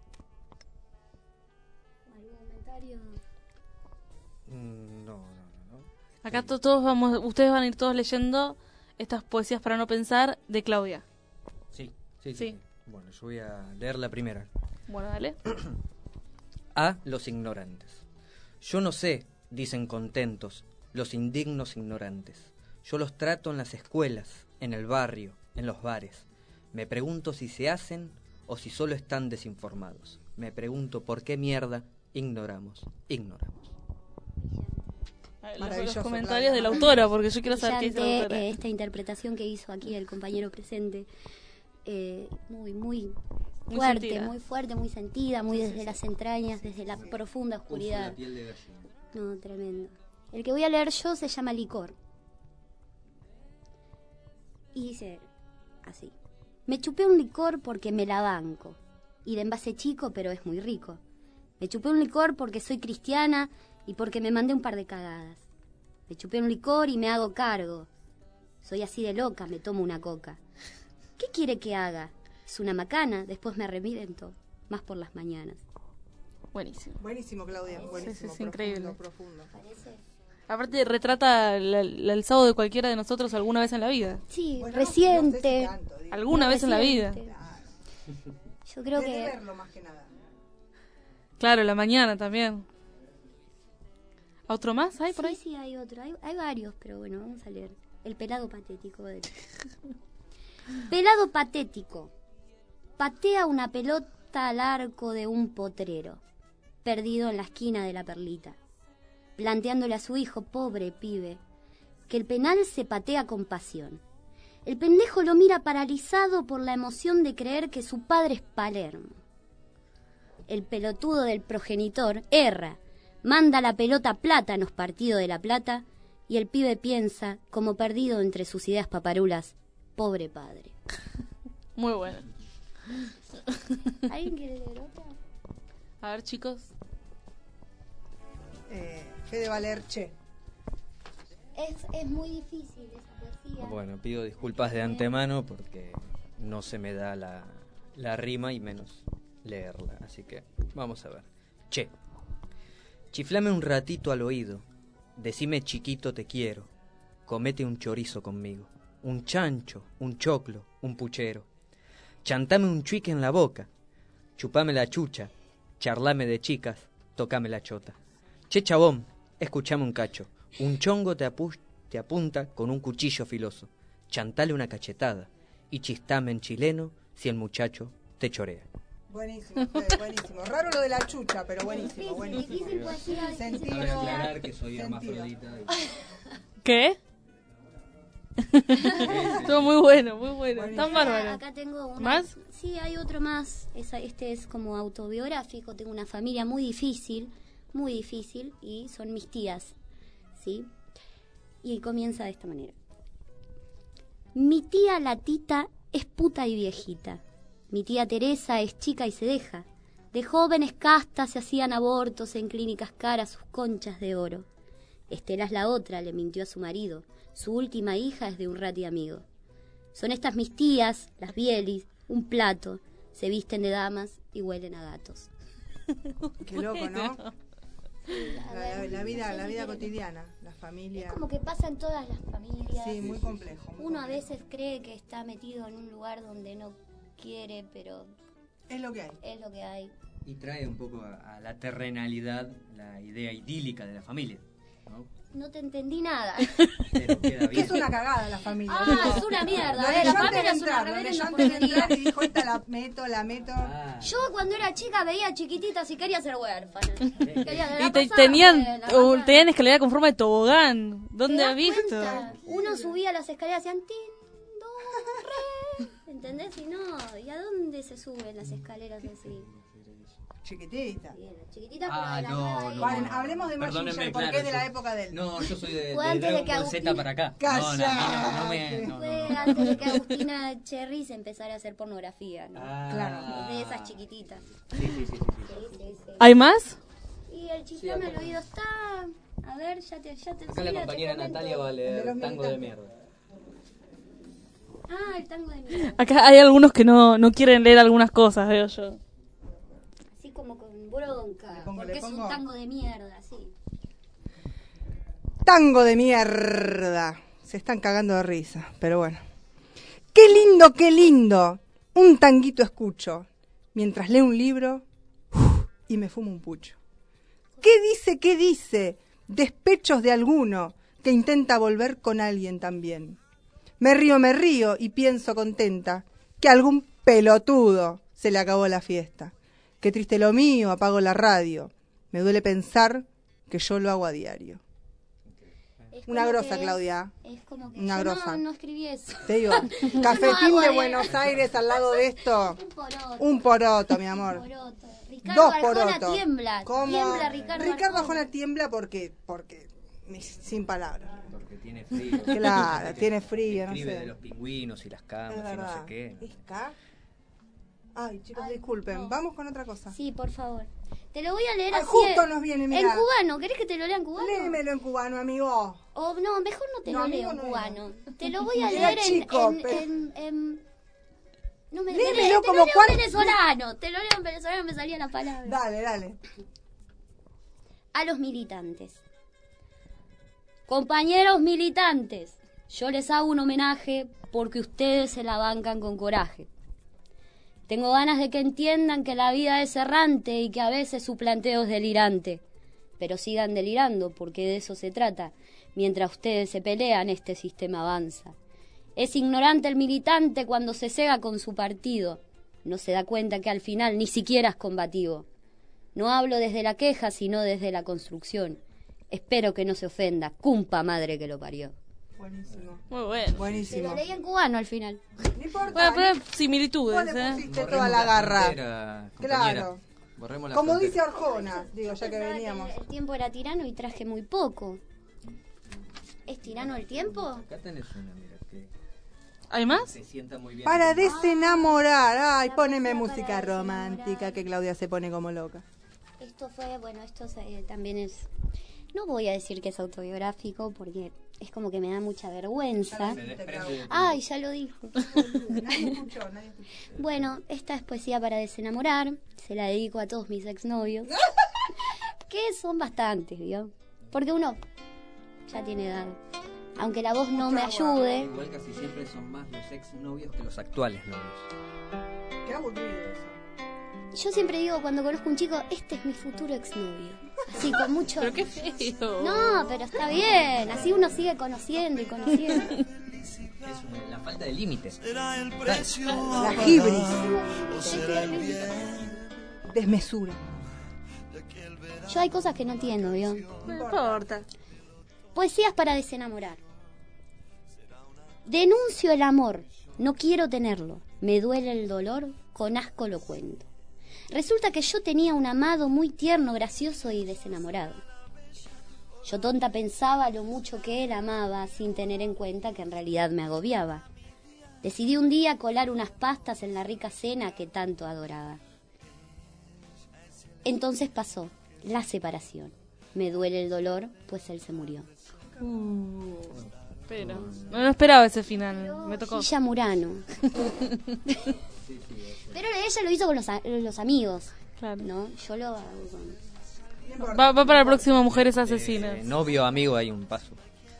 Acá to- todos vamos, ustedes van a ir todos leyendo estas Poesías para no pensar de Claudia. Sí, sí, sí. Sí. sí. Bueno, yo voy a leer la primera. Bueno, dale. A los ignorantes. Yo no sé, dicen contentos, los indignos ignorantes. Yo los trato en las escuelas, en el barrio, en los bares. Me pregunto si se hacen o si solo están desinformados. Me pregunto por qué mierda ignoramos, ignoramos. Maravilloso. Los comentarios de la autora, porque yo quiero saber qué dice la Brillante, autora. eh, esta interpretación que hizo aquí el compañero presente, eh, muy, muy, Muy fuerte, sentida. muy fuerte, muy sentida, muy desde las entrañas, desde la profunda oscuridad. No, tremendo. El que voy a leer yo se llama Licor. Y dice así: me chupé un licor porque me la banco, y de envase chico, pero es muy rico. Me chupé un licor porque soy cristiana y porque me mandé un par de cagadas. Me chupé un licor y me hago cargo. Soy así de loca, me tomo una coca. ¿Qué quiere que haga? Es una macana, después me arrepiento, más por las mañanas. Buenísimo. Buenísimo, Claudia. Buenísimo. Sí, sí, es profundo, increíble. Profundo. Aparte retrata la- la- el sábado de cualquiera de nosotros alguna vez en la vida. Sí, reciente. Alguna vez en la vida. Reciente. Yo creo Debe que... verlo más que nada. Claro, la mañana también. ¿Otro más hay por sí, ahí? Sí, hay otro. Hay, hay varios, pero bueno, vamos a leer. El pelado patético de... Pelado patético. Patea una pelota al arco de un potrero, perdido en la esquina de la Perlita, planteándole a su hijo, pobre pibe, que el penal se patea con pasión. El pendejo lo mira paralizado por la emoción de creer que su padre es Palermo. El pelotudo del progenitor erra, manda la pelota a Plátanos, partido de La Plata, y el pibe piensa, como perdido entre sus ideas paparulas, pobre padre. Muy bueno. ¿Alguien quiere leer otra? A ver, chicos. Eh, Fede va a leer Che. Es, es muy difícil esa poesía. Bueno, pido disculpas de antemano porque no se me da la, la rima y menos leerla. Así que vamos a ver. Che. Chiflame un ratito al oído. Decime chiquito te quiero. Comete un chorizo conmigo. Un chancho, un choclo, un puchero. Chantame un chuique en la boca. Chupame la chucha. Charlame de chicas. Tocame la chota. Che chabón, escuchame un cacho. Un chongo te, apu- te apunta con un cuchillo filoso. Chantale una cachetada. Y chistame en chileno si el muchacho te chorea. Buenísimo, Fede, buenísimo. Raro lo de la chucha, pero buenísimo, buenísimo. Difícil poesía. Sentido. Cabe aclarar que soy hermafrodita. ¿Qué? Estuvo muy bueno, muy bueno. Tan bárbaro. Acá tengo una... ¿Más? Sí, hay otro más. Esa, este es como autobiográfico. Tengo una familia muy difícil, muy difícil, y son mis tías, ¿sí? Y comienza de esta manera. Mi tía la Tita es puta y viejita. Mi tía Teresa es chica y se deja. De jóvenes castas se hacían abortos en clínicas caras sus conchas de oro. Estela es la otra, le mintió a su marido. Su última hija es de un rati amigo. Son estas mis tías, las Bielis, un plato. Se visten de damas y huelen a gatos. Qué loco, ¿no? La, la- la vida, la vida cotidiana, la familia. Es como que pasa en todas las familias. Sí, muy complejo. muy Uno a complejo. veces cree que está metido en un lugar donde no quiere, pero Es lo que hay. es lo que hay. Y trae un poco a, a la terrenalidad la idea idílica de la familia, ¿no? No te entendí nada. Pero queda Que bien. es una cagada la familia. Ah, es una mierda. Lo eh, leyó la antes de familia es una entrar, lo reverenda leyó antes de porquería. entrar y dijo, esta la meto, la meto. Ah, Yo cuando era chica veía chiquititas y quería ser huérfana. Quería Y te- tenían, uh, tenían escalera con forma de tobogán. ¿Dónde has visto? Uno subía las escaleras y hacían tin, do, re. ¿Entendés? Y no, ¿y a dónde se suben las escaleras así? Chiquitita. Bien, las chiquititas, Ah, pero de la no, nueva no. época. Vale, hablemos de Perdónenme, Mazinger, porque claro, es de la yo- época de él. No, yo soy de, Fue de antes de Dragon que Ball Z Agustín- para acá. No, no, a mí no, no me... no, Fue no. antes de que Agustina Cherry se empezara a hacer pornografía, ¿no? Ah. Claro. De esas chiquititas. Sí, sí, sí, sí, sí. Sí, sí, sí. ¿Hay más? Y el chiflame al oído está... A ver, ya te... Ya te Acá la enseguida te compañera comento. Natalia va a El de leer los Tango de militantes. Mierda. Ah, el tango de mierda. Acá hay algunos que no, no quieren leer algunas cosas, veo yo. Así como con bronca. pongo, porque le es un pongo. tango de mierda, sí. Tango de mierda. Se están cagando de risa, pero bueno. Qué lindo, qué lindo. Un tanguito escucho. Mientras leo un libro uf, y me fumo un pucho. ¿Qué dice, qué dice? Despechos de alguno que intenta volver con alguien también. Me río, me río y pienso contenta que a algún pelotudo se le acabó la fiesta. Qué triste lo mío, apago la radio. Me duele pensar que yo lo hago a diario. Es Una como grosa, que Claudia. Es, es como que Una yo grosa. No, no escribí eso. Te digo, No cafetín hago de eso. Buenos Aires al lado de esto. Un poroto. Un poroto, mi amor. Un poroto. Ricardo Dos Arjona porotos. tiembla. ¿Cómo? Tiembla Ricardo, Ricardo Arjona. Arjona tiembla porque, porque, ni- sin palabras. Porque tiene frío. Claro, tiene frío, no Escribe sé. de los pingüinos y las Es camas y no sé verdad. qué. ¿Isca? Ay, chicos, disculpen. Vamos con otra cosa. Sí, por favor. Te lo voy a leer Ay, así. justo en- nos viene, En mirá. cubano. ¿Querés que te lo lea en cubano? Léemelo en cubano, amigo. O no, mejor no te No, lo amigo, leo en no cubano. Te lo voy a Era leer en, chico, en, pero- en- en- No me Léemelo te, te como lo leo cual- en venezolano. Te lo leo en venezolano, me salía la palabra. Dale, dale. A los militantes. Compañeros militantes, yo les hago un homenaje porque ustedes se la bancan con coraje. Tengo ganas de que entiendan que la vida es errante y que a veces su planteo es delirante. Pero sigan delirando porque de eso se trata. Mientras ustedes se pelean, este sistema avanza. Es ignorante el militante cuando se cega con su partido. No se da cuenta que al final ni siquiera es combativo. No hablo desde la queja, sino desde la construcción. Espero que no se ofenda. Cumpa madre que lo parió. Buenísimo. Muy bueno. Se Buenísimo. lo leí en cubano al final. No importa. Bueno, pero hay Vos similitudes, le ¿eh? pusiste Borremos toda la garra. frontera, compañera. Claro. Borremos la Como frontera. dice Arjona, digo, ya que veníamos. El tiempo era tirano y traje muy poco. ¿Es tirano el tiempo? Acá tenés una, mira, que ¿Hay más? se sienta muy bien. Para desenamorar. Ay, poneme música romántica que Claudia se pone como loca. Esto fue, bueno, esto eh, también es... No voy a decir que es autobiográfico porque es como que me da mucha vergüenza. Se desprende de tu- Ay, ya lo dijo. Nadie escuchó, nadie escuchó. Bueno, esta es poesía para desenamorar. Se la dedico a todos mis exnovios. Que son bastantes, ¿vio? Porque uno ya tiene edad. Aunque la voz no me ayude. Igual casi siempre son más los ex novios que los actuales novios. Qué aburrido eso. Yo siempre digo, cuando conozco a un chico, este es mi futuro exnovio. Así, con mucho... Pero qué feo. No, pero está bien. Así uno sigue conociendo y conociendo. Es una- la falta de límites. La gibris. Desmesura. Yo hay cosas que no entiendo, ¿vio? No importa. Poesías para desenamorar. Denuncio el amor, no quiero tenerlo. Me duele el dolor, con asco lo cuento. Resulta que yo tenía un amado muy tierno, gracioso y desenamorado. Yo tonta pensaba lo mucho que él amaba, sin tener en cuenta que en realidad me agobiaba. Decidí un día colar unas pastas en la rica cena que tanto adoraba. Entonces pasó la separación. Me duele el dolor, pues él se murió. Uh, pero no lo esperaba ese final. Me tocó. Gilla Murano. Pero ella lo hizo con los, a- los amigos. Claro. ¿No? Yo lo hago con... Va, va para el próximo Mujeres Asesinas. Eh, novio, amigo, hay un paso.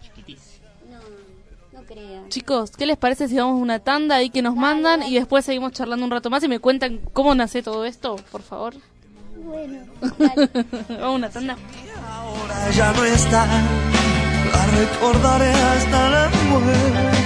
No, no crean. Chicos, ¿qué les parece si vamos a una tanda ahí que nos mandan y después seguimos charlando un rato más y me cuentan cómo nace todo esto, por favor? Bueno, Vamos a una tanda. Ahora ya no está, la recordaré hasta la muerte.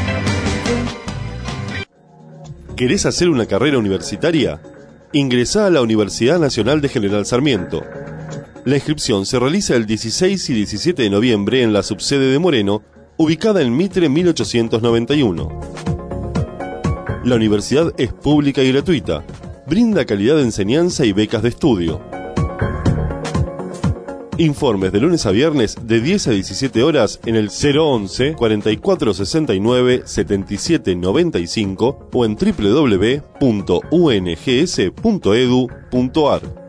¿Querés hacer una carrera universitaria? Ingresá a la Universidad Nacional de General Sarmiento. La inscripción se realiza el dieciséis y diecisiete de noviembre en la subsede de Moreno, ubicada en Mitre mil ochocientos noventa y uno. La universidad es pública y gratuita. Brinda calidad de enseñanza y becas de estudio. Informes de lunes a viernes de diez a diecisiete horas en el cero once, cuarenta y cuatro sesenta y nueve, setenta y siete noventa y cinco o en doble u doble u doble u punto u n g s punto e d u punto a r.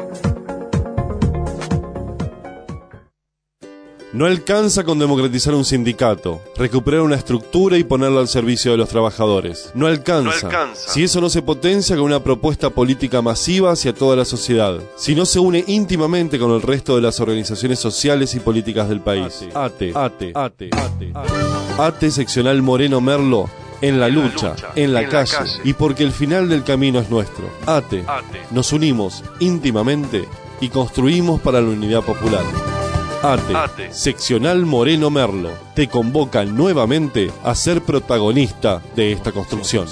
No alcanza con democratizar un sindicato, recuperar una estructura y ponerla al servicio de los trabajadores. No alcanza. No alcanza. Si eso no se potencia con una propuesta política masiva hacia toda la sociedad. Si no se une íntimamente con el resto de las organizaciones sociales y políticas del país. ATE, ATE, ATE, ATE, ATE seccional Moreno Merlo. En la lucha, en la calle, y porque el final del camino es nuestro. ATE, nos unimos íntimamente y construimos para la unidad popular. ATE, ATE, seccional Moreno Merlo, te convoca nuevamente a ser protagonista de esta construcción.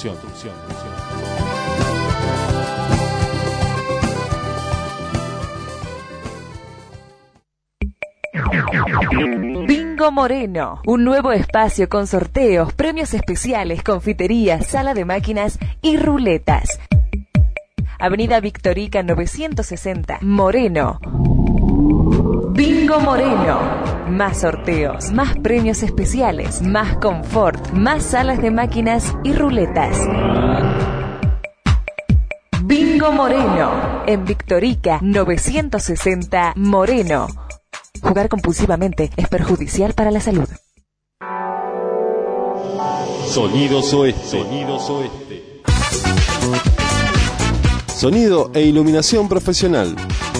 Bing Bingo Moreno, un nuevo espacio con sorteos, premios especiales, confitería, sala de máquinas y ruletas. Avenida Victorica novecientos sesenta, Moreno. Bingo Moreno. Más sorteos, más premios especiales, más confort, más salas de máquinas y ruletas. Bingo Moreno. En Victorica novecientos sesenta, Moreno. Jugar compulsivamente es perjudicial para la salud. Sonidos Oeste. Sonidos Oeste. Sonido e iluminación profesional.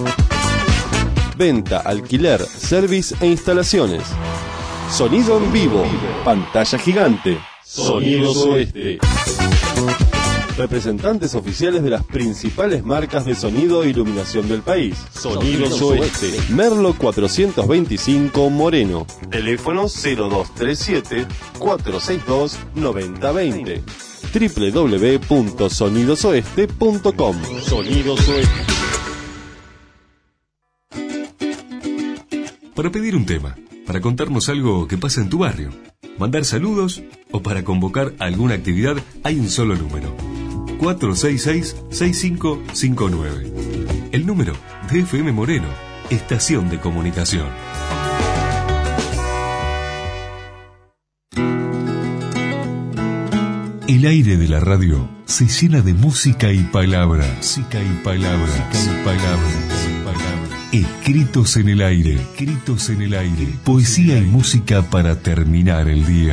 Venta, alquiler, service e instalaciones. Sonido en vivo. Pantalla gigante. Sonidos Oeste. Representantes oficiales de las principales marcas de sonido e iluminación del país. Sonidos Oeste. Merlo cuatrocientos veinticinco, Moreno. Teléfono cero dos tres siete, cuatro seis dos, nueve cero dos cero. doble u doble u doble u punto sonidos oeste punto com. Sonidos Oeste. Para pedir un tema, para contarnos algo que pasa en tu barrio, mandar saludos o para convocar alguna actividad, hay un solo número: cuatro seis seis, seis cinco cinco nueve. El número de F M Moreno, estación de comunicación. El aire de la radio se llena de música y palabras. Música y palabras. Música y palabras. Escritos en el aire. Escritos en el aire. Poesía y música para terminar el día.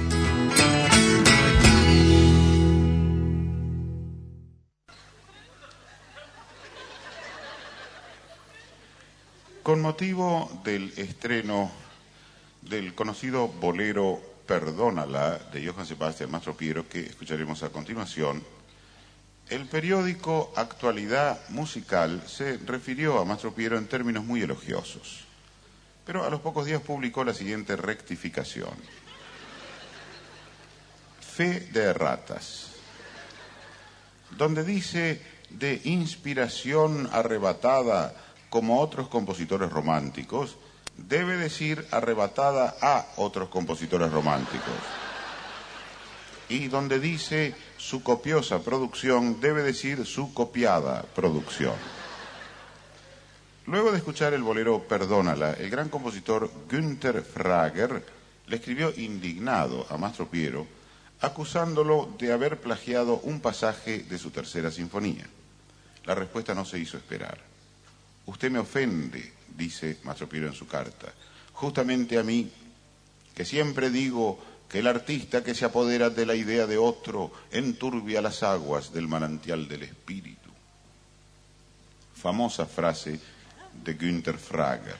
Con motivo del estreno del conocido bolero Perdónala, de Johann Sebastian Mastropiero, que escucharemos a continuación, el periódico Actualidad Musical se refirió a Mastropiero en términos muy elogiosos, pero a los pocos días publicó la siguiente rectificación: fe de erratas, donde dice de inspiración arrebatada como otros compositores románticos, debe decir arrebatada a otros compositores románticos. Y donde dice su copiosa producción, debe decir su copiada producción. Luego de escuchar el bolero Perdónala, el gran compositor Günther Frager le escribió indignado a Mastropiero, acusándolo de haber plagiado un pasaje de su tercera sinfonía. La respuesta no se hizo esperar. Usted me ofende, dice Mastropiero en su carta, justamente a mí, que siempre digo que el artista que se apodera de la idea de otro enturbia las aguas del manantial del espíritu. Famosa frase de Günther Frager.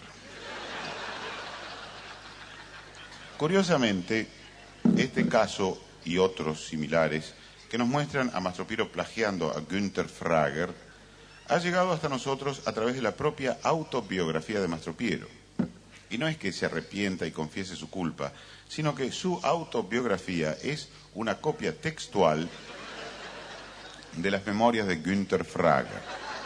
Curiosamente, este caso y otros similares que nos muestran a Mastropiero plagiando a Günther Frager ha llegado hasta nosotros a través de la propia autobiografía de Mastropiero. Y no es que se arrepienta y confiese su culpa, sino que su autobiografía es una copia textual de las memorias de Günther Frager.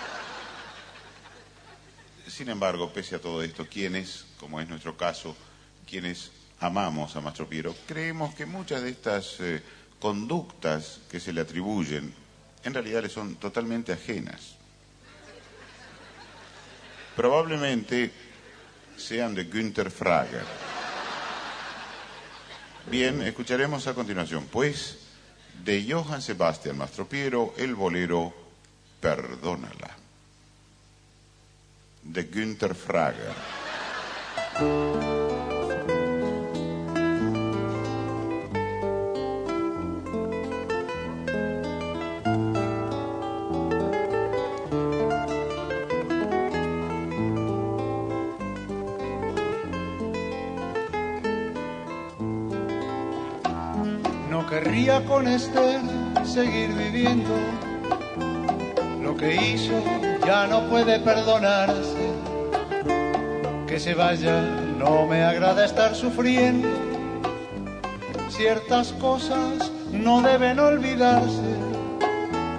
Sin embargo, pese a todo esto, quienes, como es nuestro caso, quienes amamos a Mastropiero, creemos que muchas de estas eh, conductas que se le atribuyen, en realidad le son totalmente ajenas. Probablemente sean de Günther Frager. Bien, escucharemos a continuación, pues, de Johann Sebastian Mastropiero, el bolero Perdónala, de Günther Frager. Querría con Esther seguir viviendo. Lo que hizo ya no puede perdonarse. Que se vaya, no me agrada estar sufriendo. Ciertas cosas no deben olvidarse.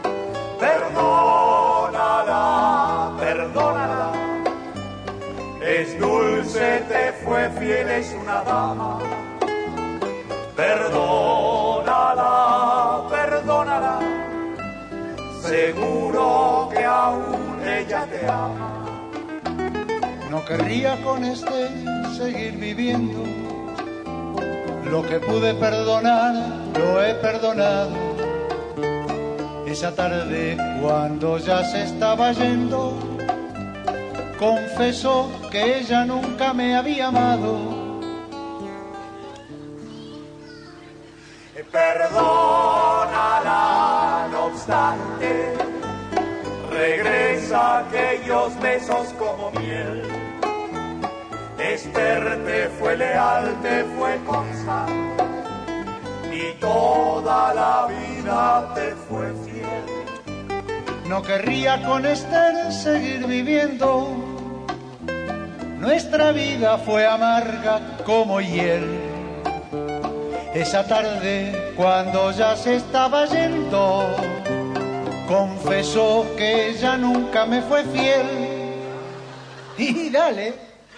Perdónala, perdónala. Es dulce, te fue fiel, es una dama. Perdónala, perdónala. Seguro que aún ella te ama. No querría con este seguir viviendo. Lo que pude perdonar, lo he perdonado. Esa tarde, cuando ya se estaba yendo, confesó que ella nunca me había amado. Perdónala, no obstante, regresa aquellos besos como miel. Esther te fue leal, te fue constante, y toda la vida te fue fiel. No querría con Esther seguir viviendo. Nuestra vida fue amarga como hiel. Esa tarde, cuando ya se estaba yendo, confesó que ella nunca me fue fiel. Y dale.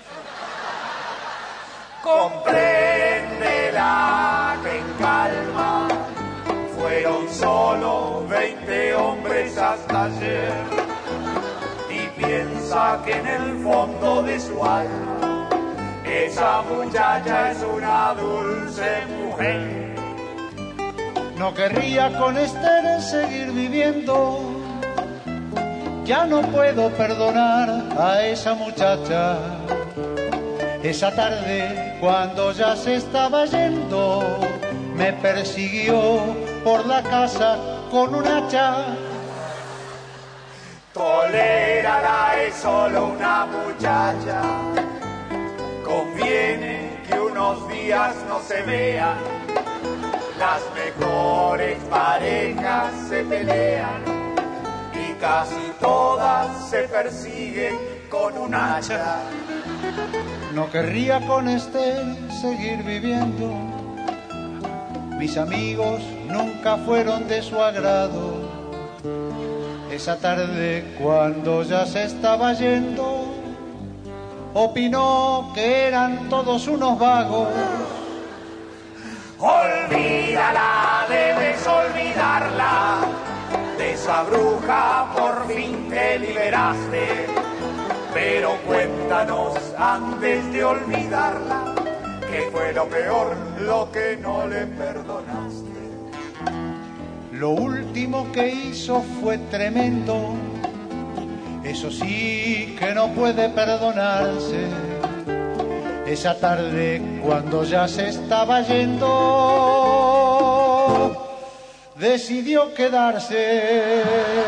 Compréndela que en calma fueron solo veinte hombres hasta ayer. Y piensa que en el fondo de su alma esa muchacha es una dulce mujer. No querría con Esther seguir viviendo. Ya no puedo perdonar a esa muchacha. Esa tarde, cuando ya se estaba yendo, me persiguió por la casa con un hacha. Tolérala, es solo una muchacha. Conviene que unos días no se vean. Las mejores parejas se pelean y casi todas se persiguen con un hacha. No querría con Esther seguir viviendo. Mis amigos nunca fueron de su agrado. Esa tarde, cuando ya se estaba yendo, opinó que eran todos unos vagos. Olvídala, debes olvidarla. De esa bruja por fin te liberaste. Pero cuéntanos antes de olvidarla, ¿qué fue lo peor, lo que no le perdonaste? Lo último que hizo fue tremendo. Eso sí que no puede perdonarse. Esa tarde, cuando ya se estaba yendo, decidió quedarse.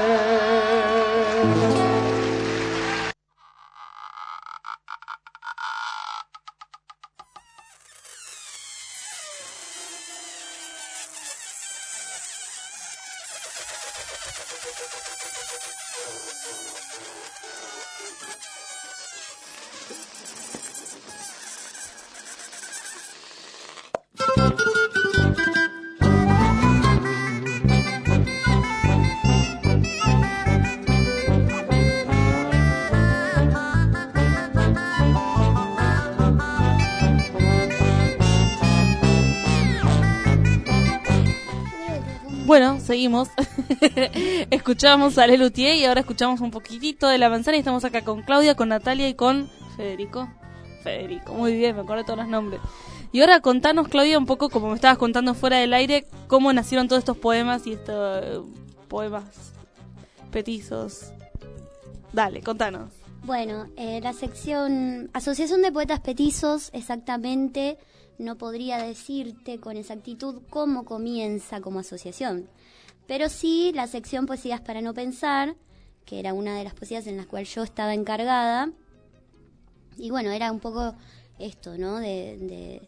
Bueno, seguimos. Escuchamos a Lelutier y ahora escuchamos un poquitito de La Manzana y estamos acá con Claudia, con Natalia y con Federico. Federico, muy bien, me acuerdo de todos los nombres. Y ahora contanos, Claudia, un poco, como me estabas contando fuera del aire, cómo nacieron todos estos poemas y estos eh, poemas petizos. Dale, contanos. Bueno, eh, la sección Asociación de Poetas Petizos, exactamente, no podría decirte con exactitud cómo comienza como asociación. Pero sí la sección Poesías para no pensar, que era una de las poesías en las cuales yo estaba encargada. Y bueno, era un poco esto, ¿no? De... de...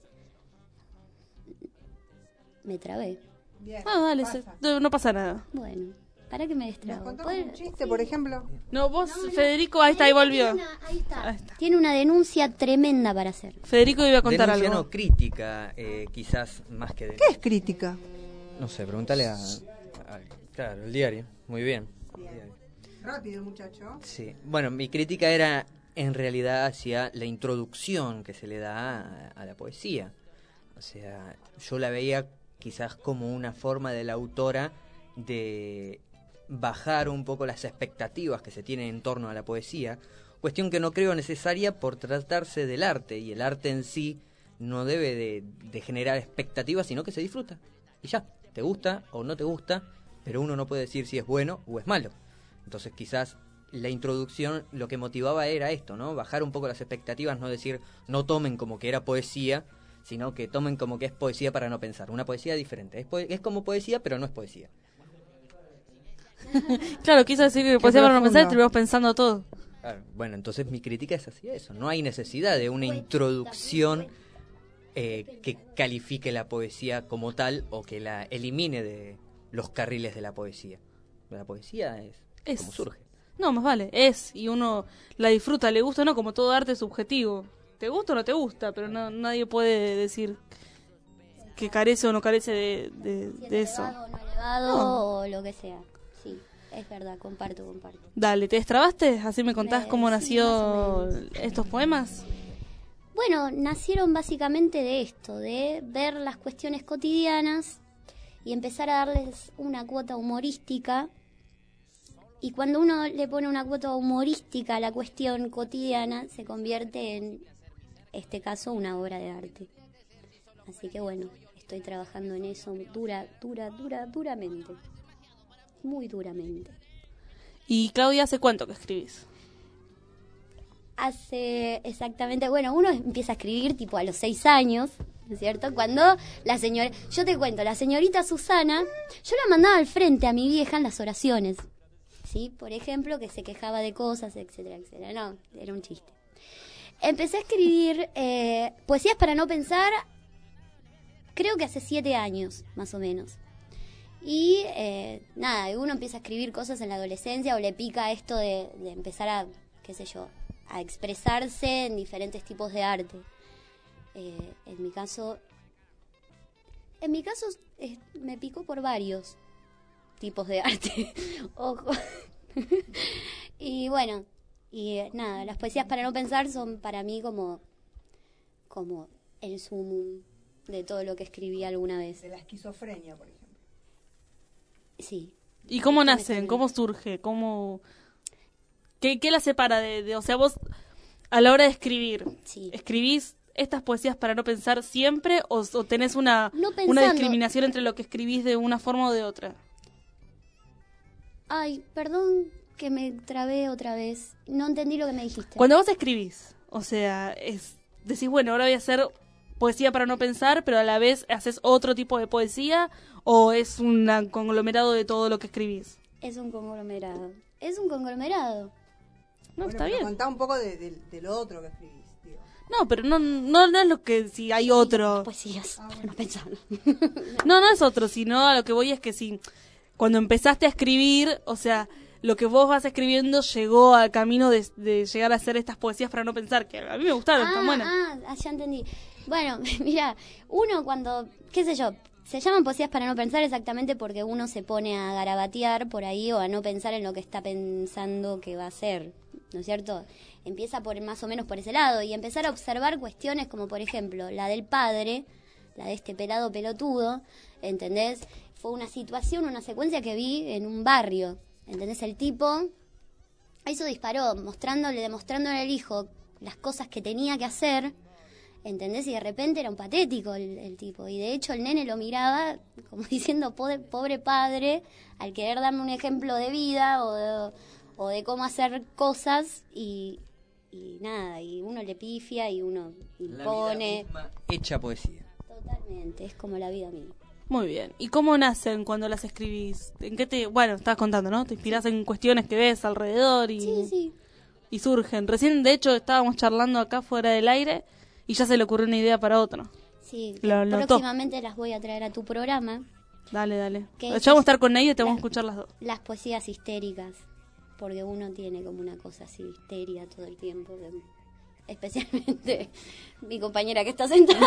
Me trabé. Bien, Ah, dale, pasa. Se, no pasa nada. Bueno, ¿para qué me destrabo? ¿Nos contás un chiste, por ejemplo? No, vos, no, Federico, ahí está, ahí volvió. Tiene una, ahí, está. ahí está. Tiene una denuncia tremenda para hacer. Federico iba a contar denuncia, algo. No, crítica, eh, quizás más que denuncia. ¿Qué es crítica? No sé, pregúntale a, a... Claro, el diario. Muy bien. bien. Rápido, muchacho. Sí. Bueno, mi crítica era en realidad hacia la introducción que se le da a, a la poesía. O sea, yo la veía quizás como una forma de la autora de bajar un poco las expectativas que se tienen en torno a la poesía, cuestión que no creo necesaria por tratarse del arte, y el arte en sí no debe de, de generar expectativas, sino que se disfruta. Y ya, te gusta o no te gusta, pero uno no puede decir si es bueno o es malo. Entonces quizás la introducción lo que motivaba era esto, ¿no? Bajar un poco las expectativas, no decir, no tomen como que era poesía, sino que tomen como que es poesía para no pensar. Una poesía diferente. Es, po- es como poesía, pero no es poesía. Claro, quiso decir que poesía para no pensar y estuvimos pensando todo. Claro. Bueno, entonces mi crítica es hacia eso. No hay necesidad de una introducción eh, que califique la poesía como tal o que la elimine de los carriles de la poesía. La poesía es, Es. como surge. No, más vale, es, y uno la disfruta, le gusta o no, como todo arte es subjetivo. Te gusta o no te gusta, pero no, nadie puede decir que carece o no carece de, de, Si es de eso. elevado o no elevado No. o lo que sea. Sí, es verdad, comparto, comparto. Dale, ¿te destrabaste? Así me contás Me- cómo sí, nació estos poemas. Bueno, nacieron básicamente de esto, de ver las cuestiones cotidianas y empezar a darles una cuota humorística. Y cuando uno le pone una cuota humorística a la cuestión cotidiana, se convierte en, este caso, una obra de arte. Así que bueno, estoy trabajando en eso dura, dura, dura, duramente. Muy duramente. Y Claudia, ¿hace cuánto que escribís? Hace exactamente, bueno, uno empieza a escribir tipo a los seis años, ¿no es cierto? Cuando la señora, yo te cuento, la señorita Susana, yo la mandaba al frente a mi vieja en las oraciones, ¿sí? Por ejemplo, que se quejaba de cosas, etcétera, etcétera. No, era un chiste. Empecé a escribir eh, poesías para no pensar, creo que hace siete años, más o menos. Y eh, nada, uno empieza a escribir cosas en la adolescencia o le pica esto de, de empezar a, qué sé yo, a expresarse en diferentes tipos de arte. Eh, en mi caso, en mi caso eh, me picó por varios tipos de arte. Ojo. Y bueno, y eh, nada, las poesías para no pensar son para mí como, como el sumum de todo lo que escribí alguna vez. De la esquizofrenia, por ejemplo. Sí. ¿Y cómo nacen? ¿Cómo surge? ¿Cómo... ¿Qué, qué la separa de, de... O sea, vos a la hora de escribir, sí. ¿escribís estas poesías para no pensar siempre o, o tenés una, No una pensando. discriminación entre lo que escribís de una forma o de otra? Ay, perdón que me trabé otra vez. No entendí lo que me dijiste. Cuando vos escribís, o sea, es decís, bueno, ahora voy a hacer poesía para no pensar, pero a la vez haces otro tipo de poesía, o es un conglomerado de todo lo que escribís. Es un conglomerado. Es un conglomerado. No, Bueno, está pero bien. Contá un poco de, de, de lo otro que escribís, digo. No, pero no, no, no es lo que si hay otro. Poesías, para no pensar. No, no es otro, sino a lo que voy es que si cuando empezaste a escribir, o sea, lo que vos vas escribiendo llegó al camino de, de llegar a hacer estas poesías para no pensar, que a mí me gustaron, están Ah, buenas. ah, ya entendí. Bueno, mira, uno cuando, qué sé yo, se llaman poesías para no pensar exactamente porque uno se pone a garabatear por ahí o a no pensar en lo que está pensando que va a hacer, ¿no es cierto? Empieza por más o menos por ese lado y empezar a observar cuestiones como, por ejemplo, la del padre, la de este pelado pelotudo, ¿entendés? Fue una situación, una secuencia que vi en un barrio, ¿entendés? El tipo, eso disparó, mostrándole, demostrándole al hijo las cosas que tenía que hacer, ¿entendés? Y de repente era un patético el, el tipo. Y de hecho el nene lo miraba como diciendo, pobre, pobre padre, al querer darme un ejemplo de vida o de, o de cómo hacer cosas y, y nada, y uno le pifia y uno impone. La vida misma hecha poesía. Totalmente, es como la vida misma. Muy bien. ¿Y cómo nacen cuando las escribís? ¿En qué te, bueno, estabas contando, ¿no? Te inspirás en cuestiones que ves alrededor y, Sí, sí. y surgen. Recién, de hecho, estábamos charlando acá fuera del aire y ya se le ocurrió una idea para otra. Sí, Lo notó. próximamente las voy a traer a tu programa. Dale, dale. Que Ya es- vamos a estar con ella y te vamos a las- escuchar las dos. Las poesías histéricas, porque uno tiene como una cosa así, histeria todo el tiempo, que- especialmente mi compañera que está sentada.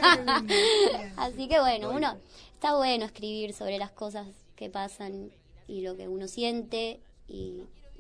Así que bueno, uno está bueno escribir sobre las cosas que pasan y lo que uno siente y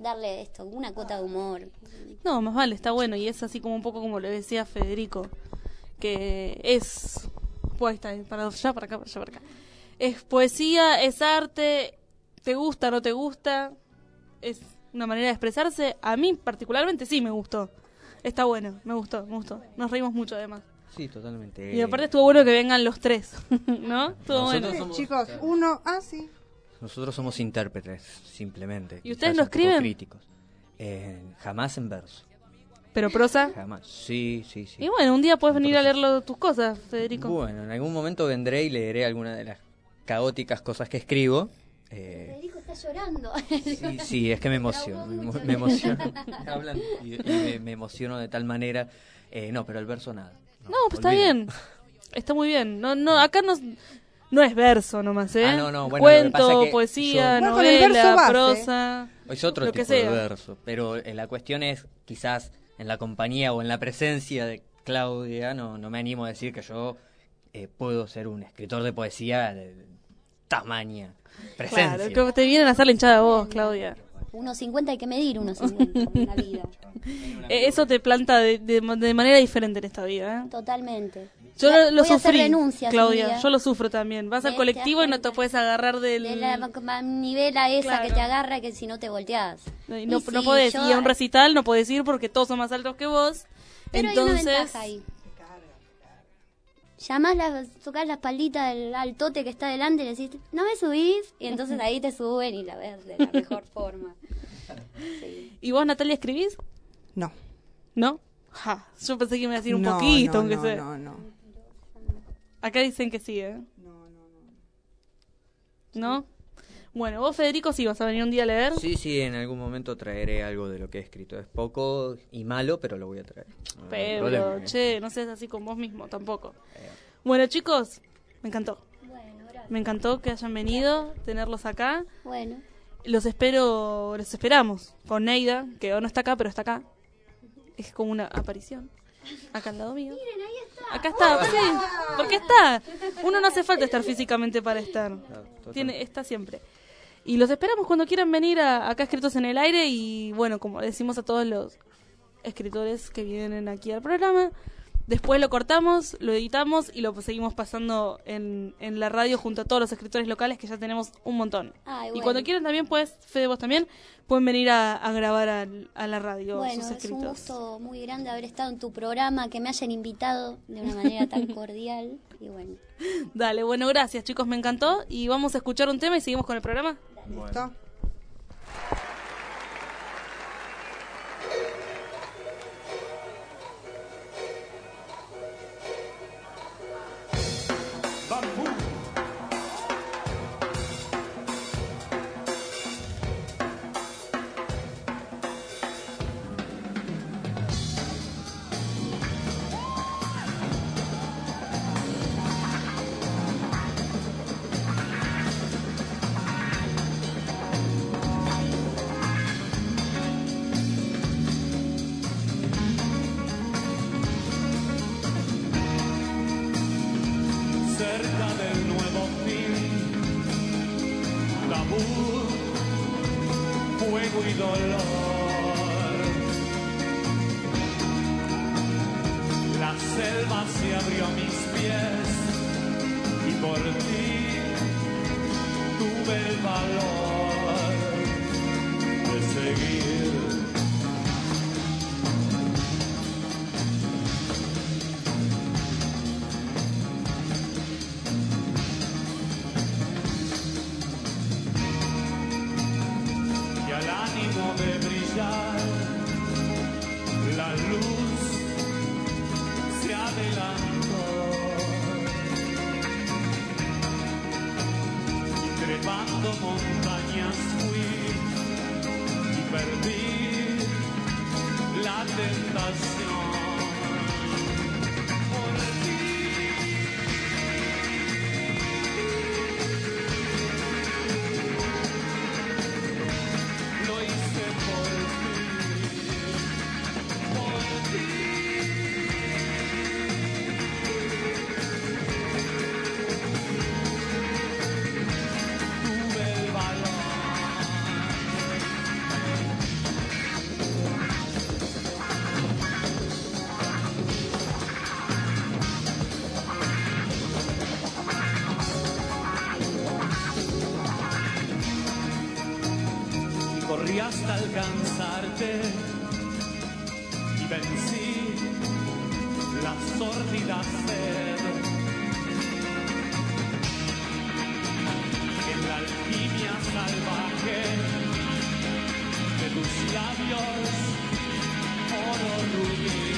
darle esto, una cuota de humor. No, más vale, está bueno. Y es así como un poco como le decía Federico, que es... Pues está, para allá, para acá, para allá, para acá. Es poesía, es arte, te gusta, no te gusta, es una manera de expresarse. A mí particularmente sí me gustó. Está bueno, me gustó, me gustó. Nos reímos mucho además. Sí, totalmente. Y aparte estuvo bueno que vengan los tres, ¿no? Estuvo bueno. Sí, chicos, uno, ah, sí. Nosotros somos intérpretes, simplemente. ¿Y ustedes Quizás no un poco escriben? Críticos. Eh, jamás en verso. ¿Pero prosa? Jamás. Sí, sí, sí. Y bueno, un día puedes venir a leerlo tus cosas, Federico. Bueno, en algún momento vendré y leeré alguna de las caóticas cosas que escribo. Eh, Federico está llorando. sí, sí, es que me emociono. Me, emo- me emociono. Hablan y, y me, me emociono de tal manera. Eh, no, pero el verso nada. No, pues está olviden. bien. Está muy bien. No, no, acá no, no es verso nomás, ¿eh? Ah, no, no, bueno, lo que Cuento, pasa que poesía, yo- Bueno, con el verso novela, base. prosa. Es otro lo tipo que sea. de verso, pero eh, la cuestión es, quizás en la compañía o en la presencia de Claudia, no, no me animo a decir que yo eh, puedo ser un escritor de poesía de tamaña presencia. Claro, creo que te vienen a hacer la hinchada a vos, Claudia. uno cincuenta hay que medir uno cincuenta en la vida. Eh, Eso te planta de, de, de manera diferente en esta vida, ¿eh? Totalmente. Yo Voy a- lo, lo voy a hacer sufrí, renuncias un Claudia. día. Yo lo sufro también. Vas al ¿Ves? colectivo ¿Te y no te puedes agarrar del... De la manivela esa Claro. que te agarra que si no te volteás. No, Y no, sí, no podés yo- ir a un recital, no podés ir porque todos son más altos que vos. Pero Entonces, hay una ventaja ahí. Llamás, la, tocás la espaldita del altote que está delante y le decís, ¿no me subís? Y entonces ahí te suben y la ves de la mejor forma. Sí. ¿y vos, Natalia, escribís? No. ¿No? Ja, yo pensé que me iba a decir un No, poquito, no, aunque no, sea. no, no. Acá dicen que sí, ¿eh? ¿No? Bueno, vos, Federico, sí vas a venir un día a leer. Sí, sí, en algún momento traeré algo de lo que he escrito. Es poco y malo, pero lo voy a traer. No hay Pero, problema. che, no seas así con vos mismo tampoco. Bueno, chicos, me encantó. Bueno, gracias. Me encantó que hayan venido, tenerlos acá. Bueno, Los espero, los esperamos con Neida, que hoy no está acá, pero está acá. Es como una aparición. Acá al lado mío. miren, ahí está. Acá está, sí, porque está. Uno no hace falta estar físicamente para estar. Tiene, está siempre. Y los esperamos cuando quieran venir a, acá Escritos en el Aire. Y bueno, como decimos a todos los escritores que vienen aquí al programa, después lo cortamos, lo editamos y lo seguimos pasando en, en la radio junto a todos los escritores locales, que ya tenemos un montón. Ay, Y bueno. cuando quieran también, pues, Fede, vos también, pueden venir a, a grabar al- a, la radio Bueno, sus es un escritos. gusto muy grande haber estado en tu programa, que me hayan invitado de una manera tan cordial. Y bueno, Dale, bueno, gracias chicos, me encantó. Y vamos a escuchar un tema y seguimos con el programa. ¿Listo? Cerca del nuevo fin, tabú, fuego y dolor. La selva se abrió a mis pies y por ti tuve el valor de seguir. Y al ánimo de brillar, la luz se adelantó. Y trepando montañas fui y perdí la tentación. Por ti lo hice por ti, por ti. Tuve el valor corrí hasta alcanzarte y vencí la sórdida sed. En la alquimia salvaje de tus labios, oro rubí.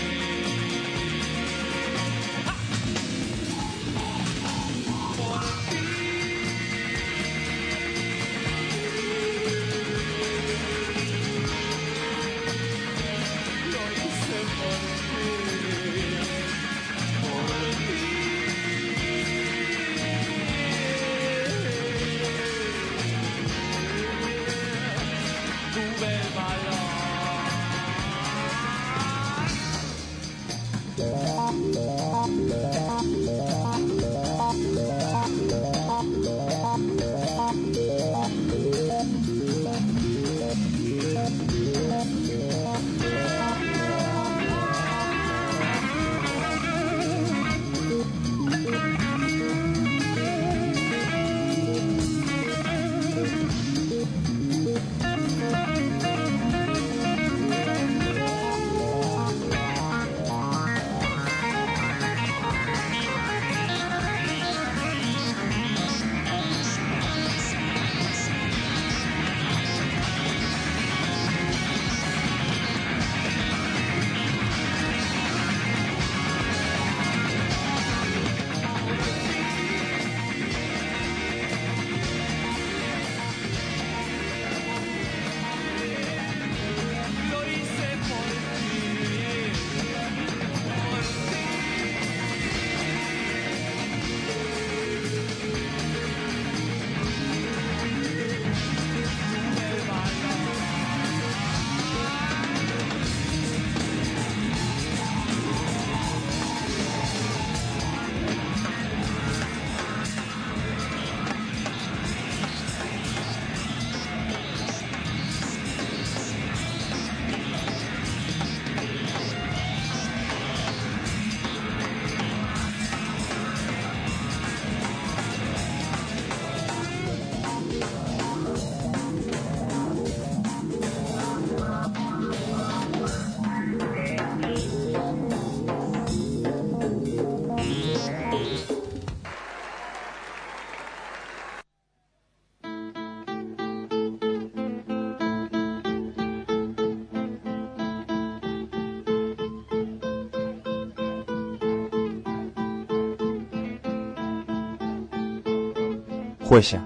Huella.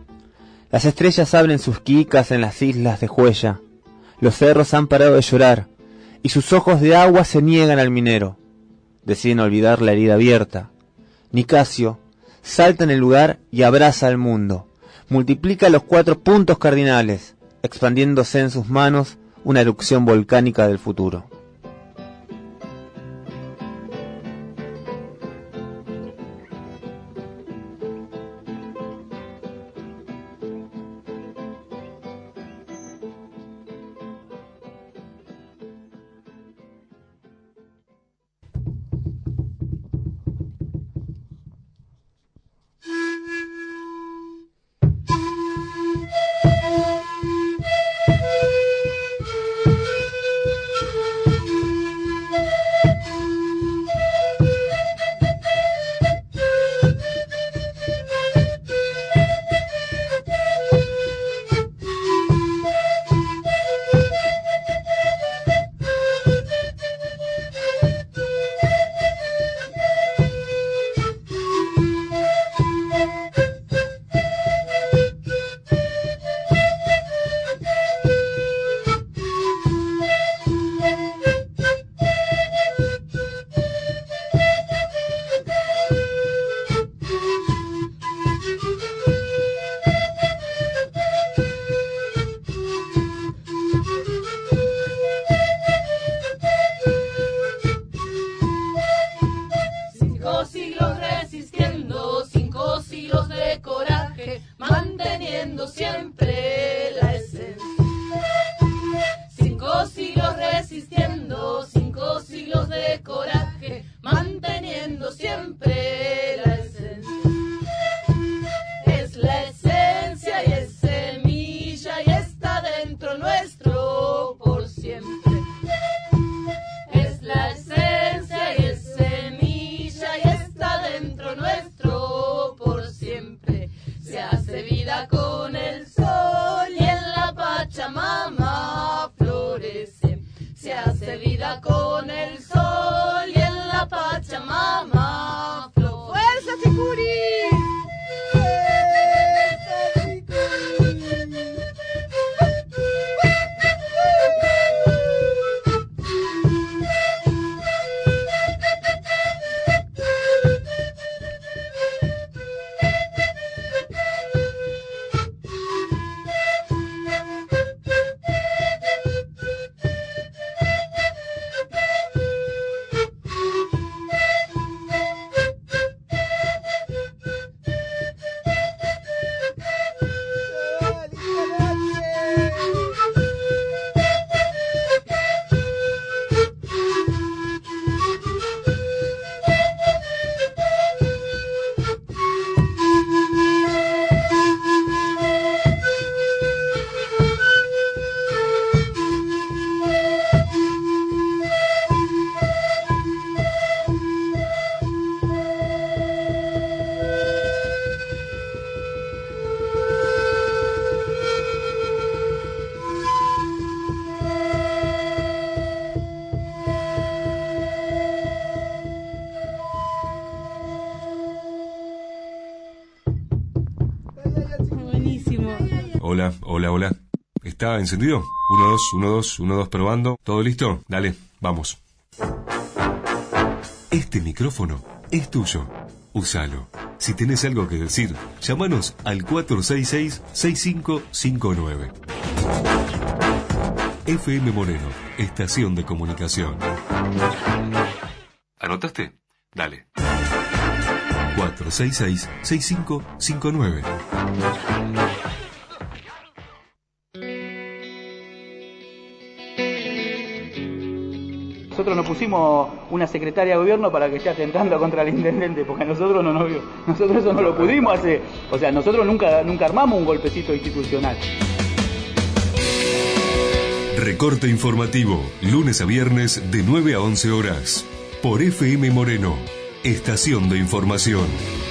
Las estrellas abren sus quicas en las islas de Huella. Los cerros han parado de llorar y sus ojos de agua se niegan al minero. Deciden olvidar la herida abierta. Nicasio salta en el lugar y abraza al mundo. Multiplica los cuatro puntos cardinales, expandiéndose en sus manos una erupción volcánica del futuro. nuestro Hola, hola, hola. ¿Está encendido? Uno, dos, uno, dos, uno, dos, probando. ¿Todo listo? Dale, vamos. Este micrófono es tuyo. Úsalo. Si tenés algo que decir, llámanos al cuatro seis seis, seis cinco cinco nueve. F M Moreno, estación de comunicación. ¿Anotaste? Dale. cuatro seis seis, seis cinco cinco nueve. Nosotros nos pusimos una secretaria de gobierno para que esté atentando contra el intendente, porque nosotros no nos vio. Nosotros eso no lo pudimos hacer. O sea, nosotros nunca, nunca armamos un golpecito institucional. Recorte informativo, lunes a viernes de nueve a once horas. Por F M Moreno, estación de información.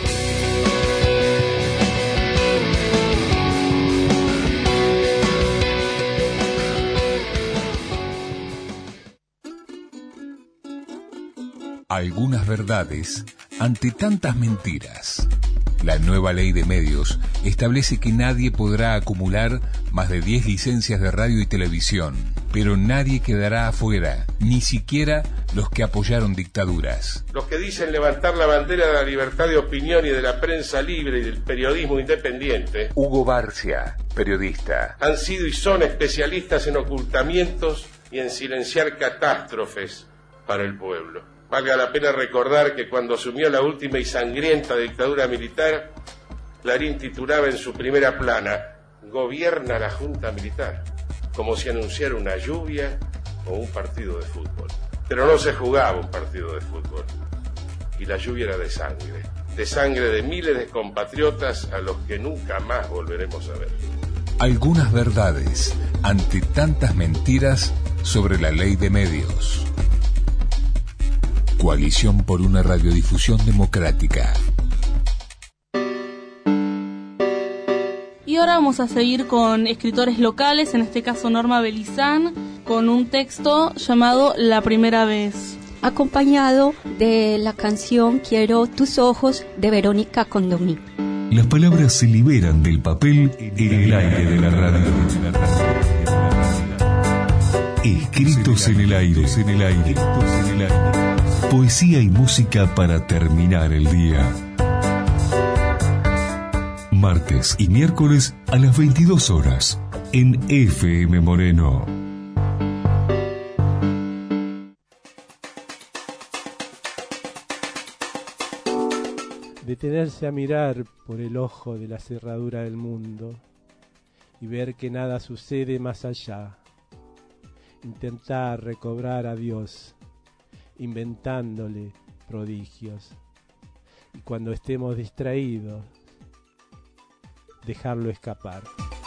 Algunas verdades ante tantas mentiras. La nueva ley de medios establece que nadie podrá acumular más de diez licencias de radio y televisión, pero nadie quedará afuera, ni siquiera los que apoyaron dictaduras. Los que dicen levantar la bandera de la libertad de opinión y de la prensa libre y del periodismo independiente, Hugo Barcia, periodista, han sido y son especialistas en ocultamientos y en silenciar catástrofes para el pueblo. Valga la pena recordar que cuando asumió la última y sangrienta dictadura militar, Clarín titulaba en su primera plana: "Gobierna la Junta Militar", como si anunciara una lluvia o un partido de fútbol. Pero no se jugaba un partido de fútbol, y la lluvia era de sangre, de sangre de miles de compatriotas a los que nunca más volveremos a ver. Algunas verdades ante tantas mentiras sobre la ley de medios. Coalición por una radiodifusión democrática. Y ahora vamos a seguir con escritores locales, en este caso Norma Belizán, con un texto llamado La Primera Vez. Acompañado de la canción Quiero tus ojos de Verónica Condomí. Las palabras se liberan del papel en el aire de la radio. Escritos en el aire, en el aire, en el aire. Poesía y música para terminar el día. Martes y miércoles a las veintidós horas en F M Moreno. Detenerse a mirar por el ojo de la cerradura del mundo y ver que nada sucede más allá. Intentar recobrar a Dios inventándole prodigios, y cuando estemos distraídos, dejarlo escapar.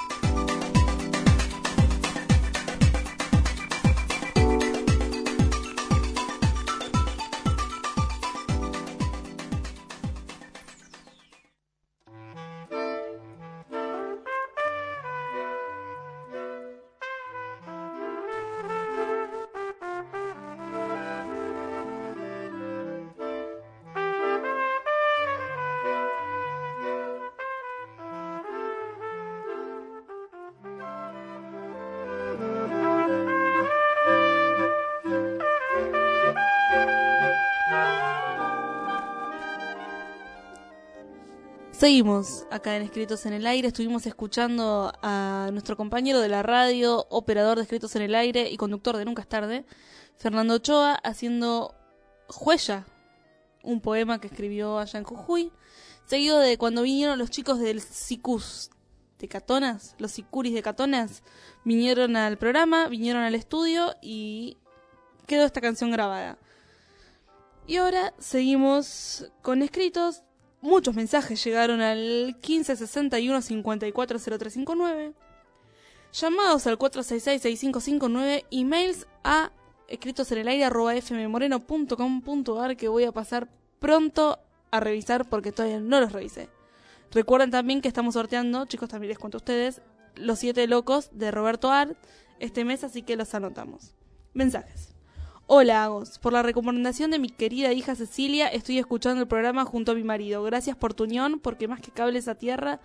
Seguimos acá en Escritos en el Aire. Estuvimos escuchando a nuestro compañero de la radio, operador de Escritos en el Aire y conductor de Nunca es Tarde, Fernando Ochoa, haciendo Huella, un poema que escribió allá en Jujuy, seguido de cuando vinieron los chicos del Sicus de Catonas, los Sicuris de Catonas, vinieron al programa, vinieron al estudio y quedó esta canción grabada. Y ahora seguimos con escritos. Muchos mensajes llegaron al quince sesenta y uno cincuenta y cuatro cero tres cincuenta y nueve. Llamados al cuatro seis seis, seis cinco cinco nueve. Emails a escritosenelaire arroba f m moreno punto com punto a r, que voy a pasar pronto a revisar porque todavía no los revisé. Recuerden también que estamos sorteando, chicos, también les cuento a ustedes, Los Siete Locos de Roberto Art este mes, así que los anotamos. Mensajes. Hola, Agos. Por la recomendación de mi querida hija Cecilia, estoy escuchando el programa junto a mi marido. Gracias por tu unión, porque más que cables a tierra,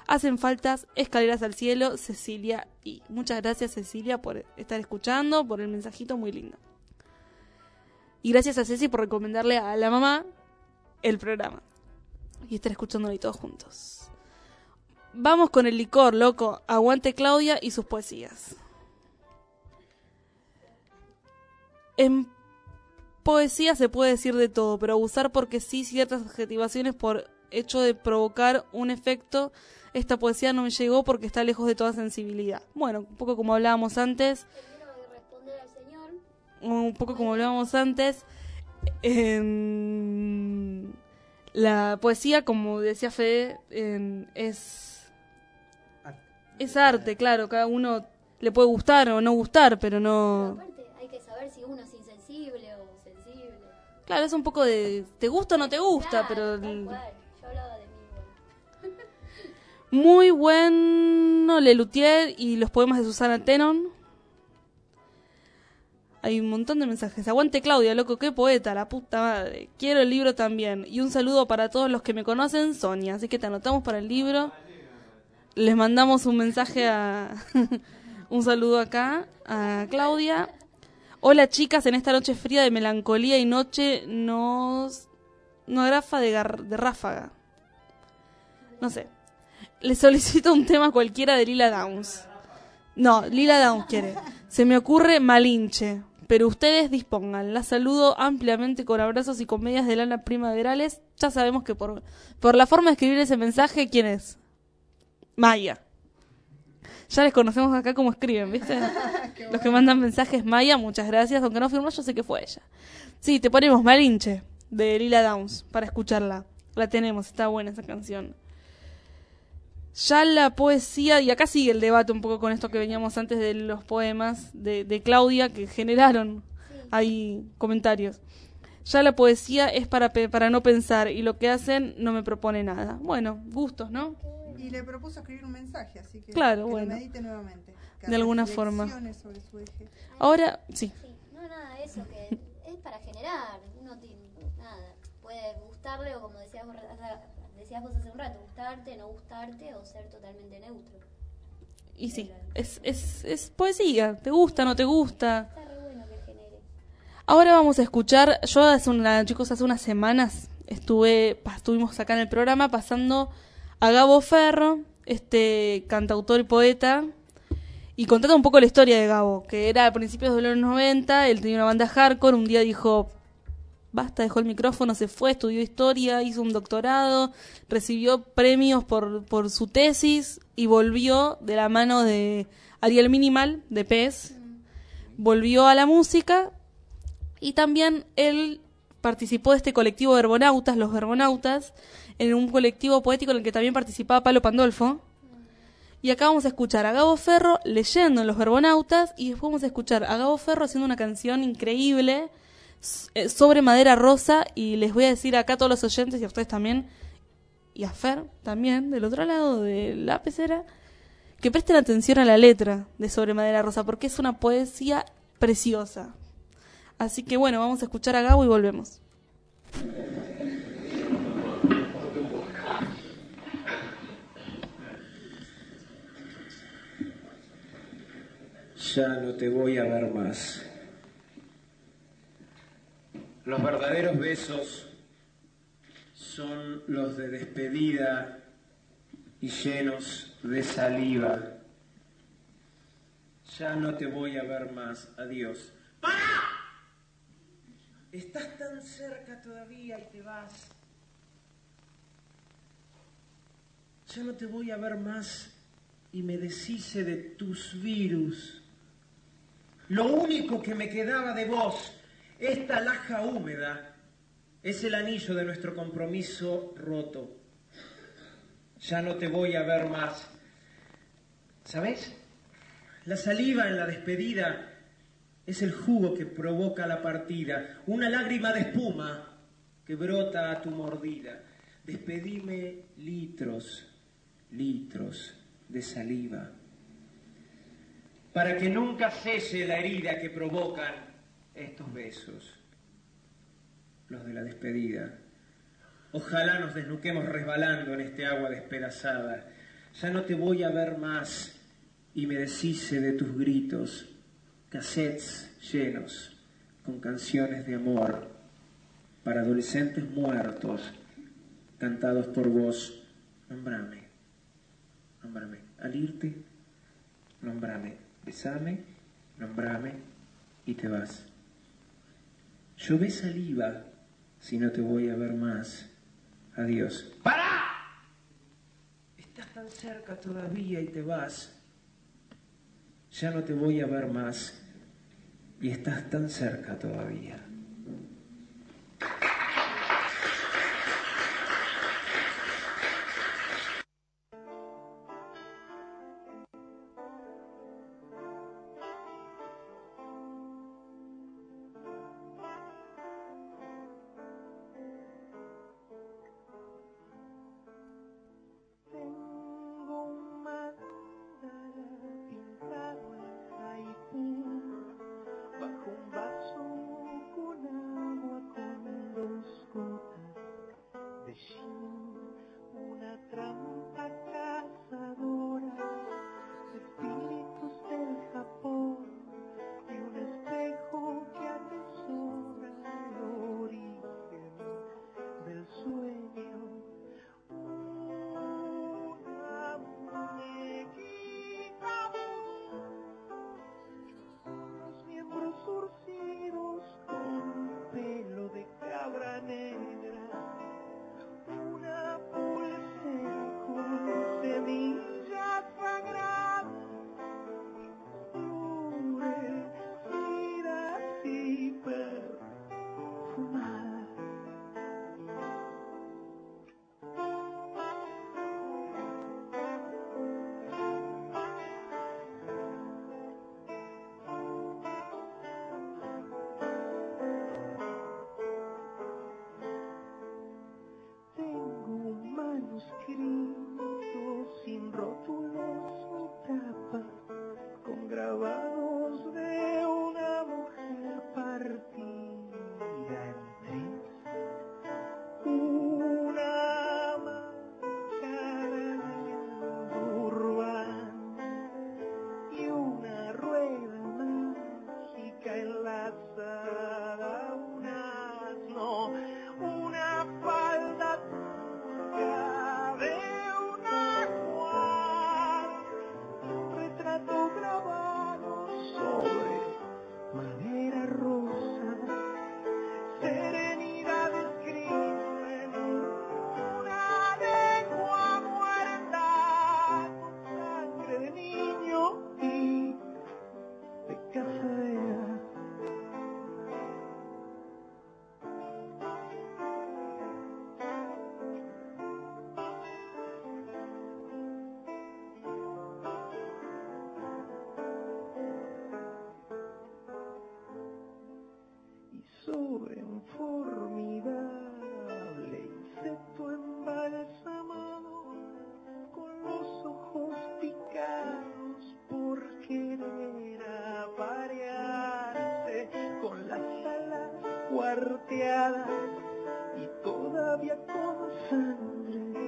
Hacen faltas escaleras al cielo, Cecilia. Y muchas gracias, Cecilia, por estar escuchando, por el mensajito muy lindo. Y gracias a Ceci por recomendarle a la mamá el programa. Y estar escuchándolo ahí todos juntos. Vamos con el licor, loco. Aguante Claudia y sus poesías. En poesía se puede decir de todo, pero abusar porque sí ciertas adjetivaciones por hecho de provocar un efecto. Esta poesía no me llegó porque está lejos de toda sensibilidad. Bueno, un poco como hablábamos antes. Un poco como hablábamos antes. Eh, la poesía, como decía Fede, eh, es es arte, claro. Cada uno le puede gustar o no gustar, pero no. Pero aparte hay que saber si uno es insensible o sensible. Claro, es un poco de te gusta o no te gusta, Claro, pero tal cual. Yo hablaba de mí, bueno. muy bueno Lelutier y los poemas de Susana Tenon. Hay un montón de mensajes. Aguante Claudia, loco, qué poeta, la puta madre. Quiero el libro también. Y un saludo para todos los que me conocen, Sonia. Así que te anotamos para el libro. Les mandamos un mensaje a... un saludo acá a Claudia. Hola chicas, en esta noche fría de melancolía y noche nos... no agrafa de, gar... de ráfaga. No sé. Les solicito un tema cualquiera de Lila Downs. No, Lila Downs quiere. Se me ocurre Malinche. Pero ustedes dispongan. La saludo ampliamente con abrazos y comedias de lana primaverales. Ya sabemos que por, por la forma de escribir ese mensaje, ¿quién es? Maya. Ya les conocemos acá cómo escriben, ¿viste? Los que mandan mensajes, Maya, muchas gracias. Aunque no firmó, yo sé que fue ella. Sí, te ponemos Malinche de Lila Downs para escucharla. La tenemos, está buena esa canción. Ya la poesía, y acá sigue el debate un poco con esto que veníamos antes de los poemas de, de Claudia, que generaron sí. ahí comentarios. Ya la poesía es para, para no pensar, y lo que hacen no me propone nada. Bueno, gustos, ¿no? Y le propuso escribir un mensaje, así que, claro, que bueno. lo medite nuevamente. De alguna forma. Sobre su eje. Ahora, sí. sí. No, nada, eso que es para generar. Uno tiene, nada, puede gustarle o como decías vos, decías vos hace un rato, gustarte, no gustarte o ser totalmente neutro. Y sí, es, es, es poesía, te gusta, no te gusta. Está re bueno que genere. Ahora vamos a escuchar, yo hace una, chicos, hace unas semanas estuve, estuvimos acá en el programa pasando a Gabo Ferro, este cantautor y poeta, y contando un poco la historia de Gabo, que era a principios de los noventa, él tenía una banda hardcore, un día dijo... basta, dejó el micrófono, se fue, estudió historia, hizo un doctorado, recibió premios por, por su tesis y volvió de la mano de Ariel Minimal, de P E S. Volvió a la música y también él participó de este colectivo de Verbonautas, los Verbonautas, en un colectivo poético en el que también participaba Palo Pandolfo. Y acá vamos a escuchar a Gabo Ferro leyendo en los Verbonautas y después vamos a escuchar a Gabo Ferro haciendo una canción increíble sobre Madera Rosa, y les voy a decir acá a todos los oyentes y a ustedes también, y a Fer también, del otro lado de la pecera, que presten atención a la letra de Sobre Madera Rosa, porque es una poesía preciosa. Así que bueno, vamos a escuchar a Gabo y volvemos. Ya no te voy a ver más. Los verdaderos besos son los de despedida y llenos de saliva. Ya no te voy a ver más. Adiós. ¡Para! Estás tan cerca todavía y te vas. Ya no te voy a ver más y me deshice de tus virus. Lo único que me quedaba de vos, esta laja húmeda, es el anillo de nuestro compromiso roto. Ya no te voy a ver más. ¿Sabes? La saliva en la despedida es el jugo que provoca la partida, una lágrima de espuma que brota a tu mordida. Despedime litros, litros de saliva, para que nunca cese la herida que provocan estos besos, los de la despedida. Ojalá nos desnuquemos resbalando en este agua despedazada. Ya no te voy a ver más y me deshice de tus gritos, cassettes llenos con canciones de amor para adolescentes muertos, cantados por vos. Nombrame, nombrame, al irte, nombrame, besame, nombrame y te vas. Llové saliva si no te voy a ver más. Adiós. ¡Para! Estás tan cerca todavía y te vas. Ya no te voy a ver más y estás tan cerca todavía. joven formidable, insecto embalsamado, con los ojos picados por querer aparearse, con las alas cuarteadas y todavía con sangre,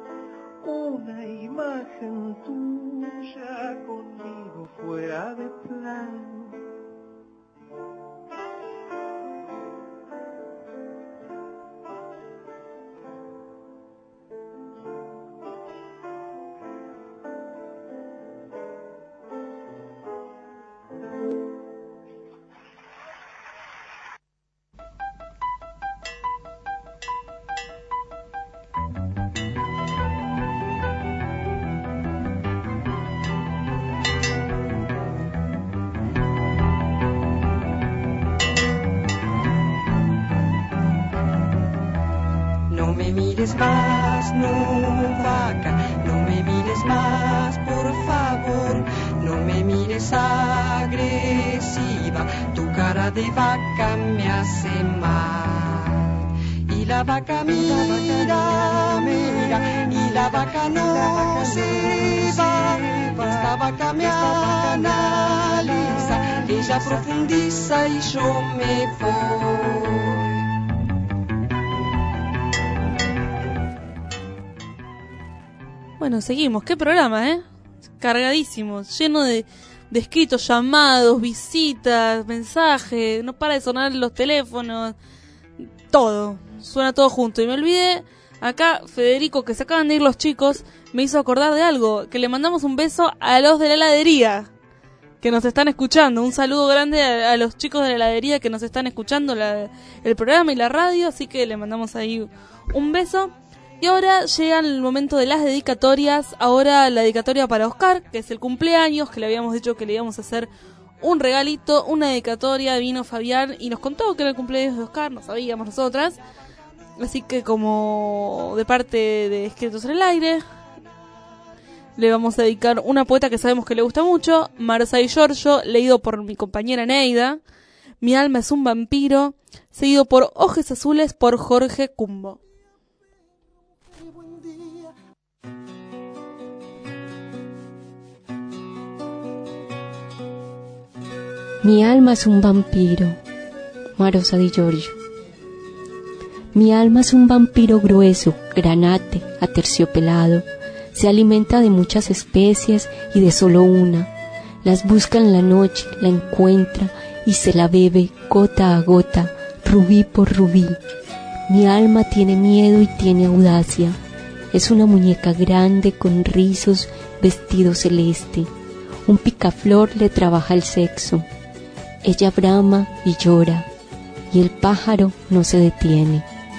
una imagen tuya conmigo fuera de plano. Más, no vaca, no me mires más, por favor, no me mires agresiva, tu cara de vaca me hace mal. Y la vaca mira, mira, y la vaca no se va, esta vaca me analiza, ella profundiza y yo me voy. Bueno, seguimos. ¿Qué programa, eh? Cargadísimo, lleno de, de escritos, llamados, visitas, mensajes. No para de sonar los teléfonos. Todo. Suena todo junto. Y me olvidé, acá Federico, que se acaban de ir los chicos, me hizo acordar de algo. Que le mandamos un beso a los de la heladería que nos están escuchando. Un saludo grande a, a los chicos de la heladería que nos están escuchando la, el programa y la radio. Así que le mandamos ahí un beso. Y ahora llega el momento de las dedicatorias. Ahora la dedicatoria para Oscar, que es el cumpleaños, que le habíamos dicho que le íbamos a hacer un regalito, una dedicatoria. Vino Fabián y nos contó que era el cumpleaños de Oscar, no sabíamos nosotras. Así que como de parte de Escritos en el Aire, le vamos a dedicar una poeta que sabemos que le gusta mucho, Marcel Giorgio, leído por mi compañera Neida. Mi alma es un vampiro, seguido por Ojos Azules por Jorge Cumbo. Mi alma es un vampiro, Marosa di Giorgio. Mi alma es un vampiro grueso, granate, aterciopelado. Se alimenta de muchas especies y de solo una. Las busca en la noche, la encuentra y se la bebe gota a gota, rubí por rubí. Mi alma tiene miedo y tiene audacia. Es una muñeca grande con rizos, vestido celeste. Un picaflor le trabaja el sexo. Ella brama y llora, y el pájaro no se detiene.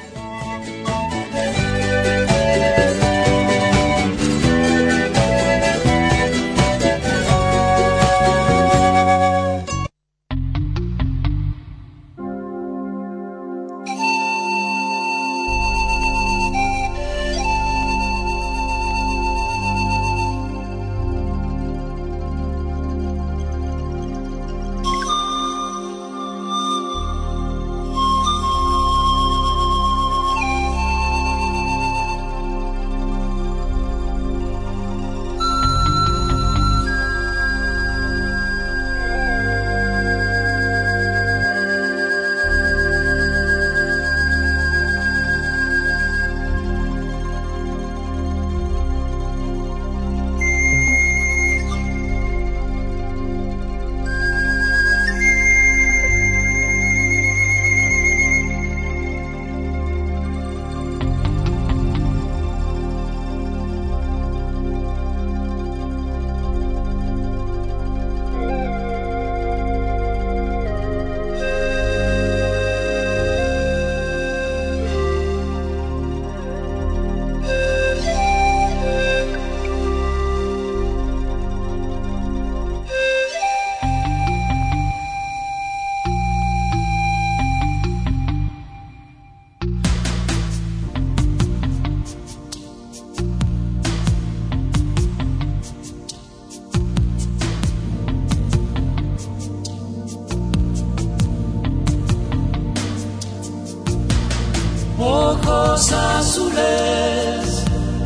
Ojos azules,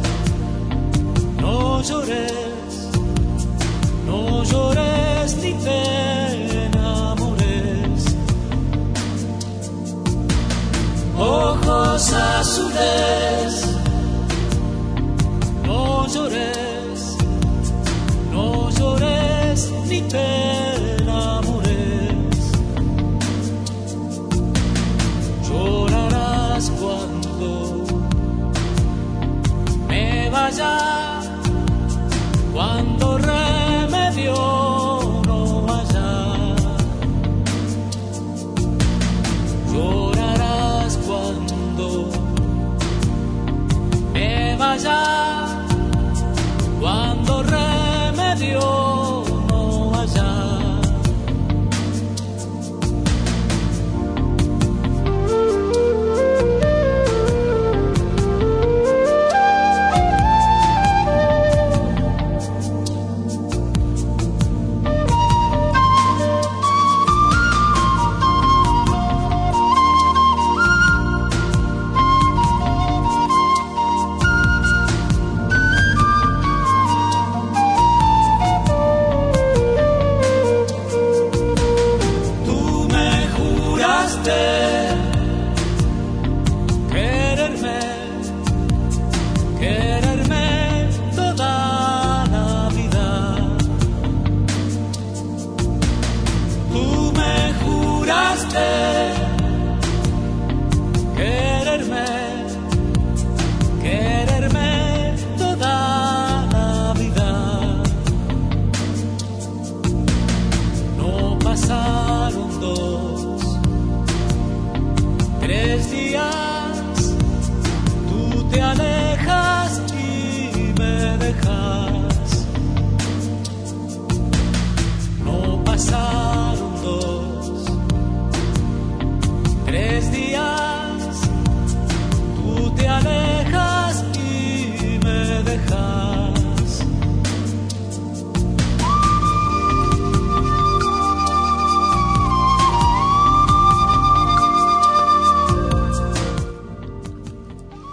no llores, no llores ni te enamores. Ojos azules, no llores, no llores ni te enamores. Llorarás cuando me vaya, cuando remedio no haya. Llorarás cuando me vaya, cuando remedio no haya.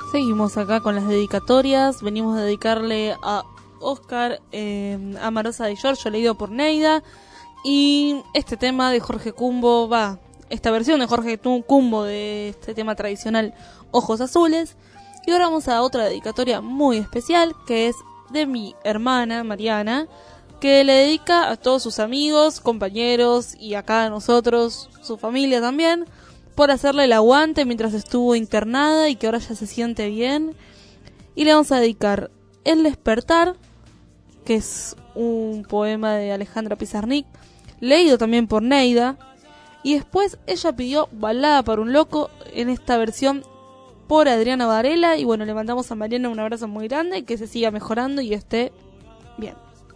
Seguimos acá con las dedicatorias. Venimos a dedicarle a Oscar eh, Amarosa de Giorgio, leído por Neida. Y este tema de Jorge Cumbo, va, esta versión de Jorge Cumbo de este tema tradicional Ojos Azules. Y ahora vamos a otra dedicatoria muy especial, que es de mi hermana Mariana, que le dedica a todos sus amigos, compañeros y acá a nosotros, su familia también, por hacerle el aguante mientras estuvo internada y que ahora ya se siente bien. Y le vamos a dedicar El Despertar, que es un poema de Alejandra Pizarnik, leído también por Neida. Y después ella pidió Balada para un Loco en esta versión por Adriana Varela. Y bueno, le mandamos a Mariana un abrazo muy grande, que se siga mejorando y esté bien.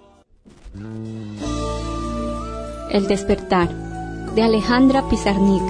El Despertar, de Alejandra Pizarnik.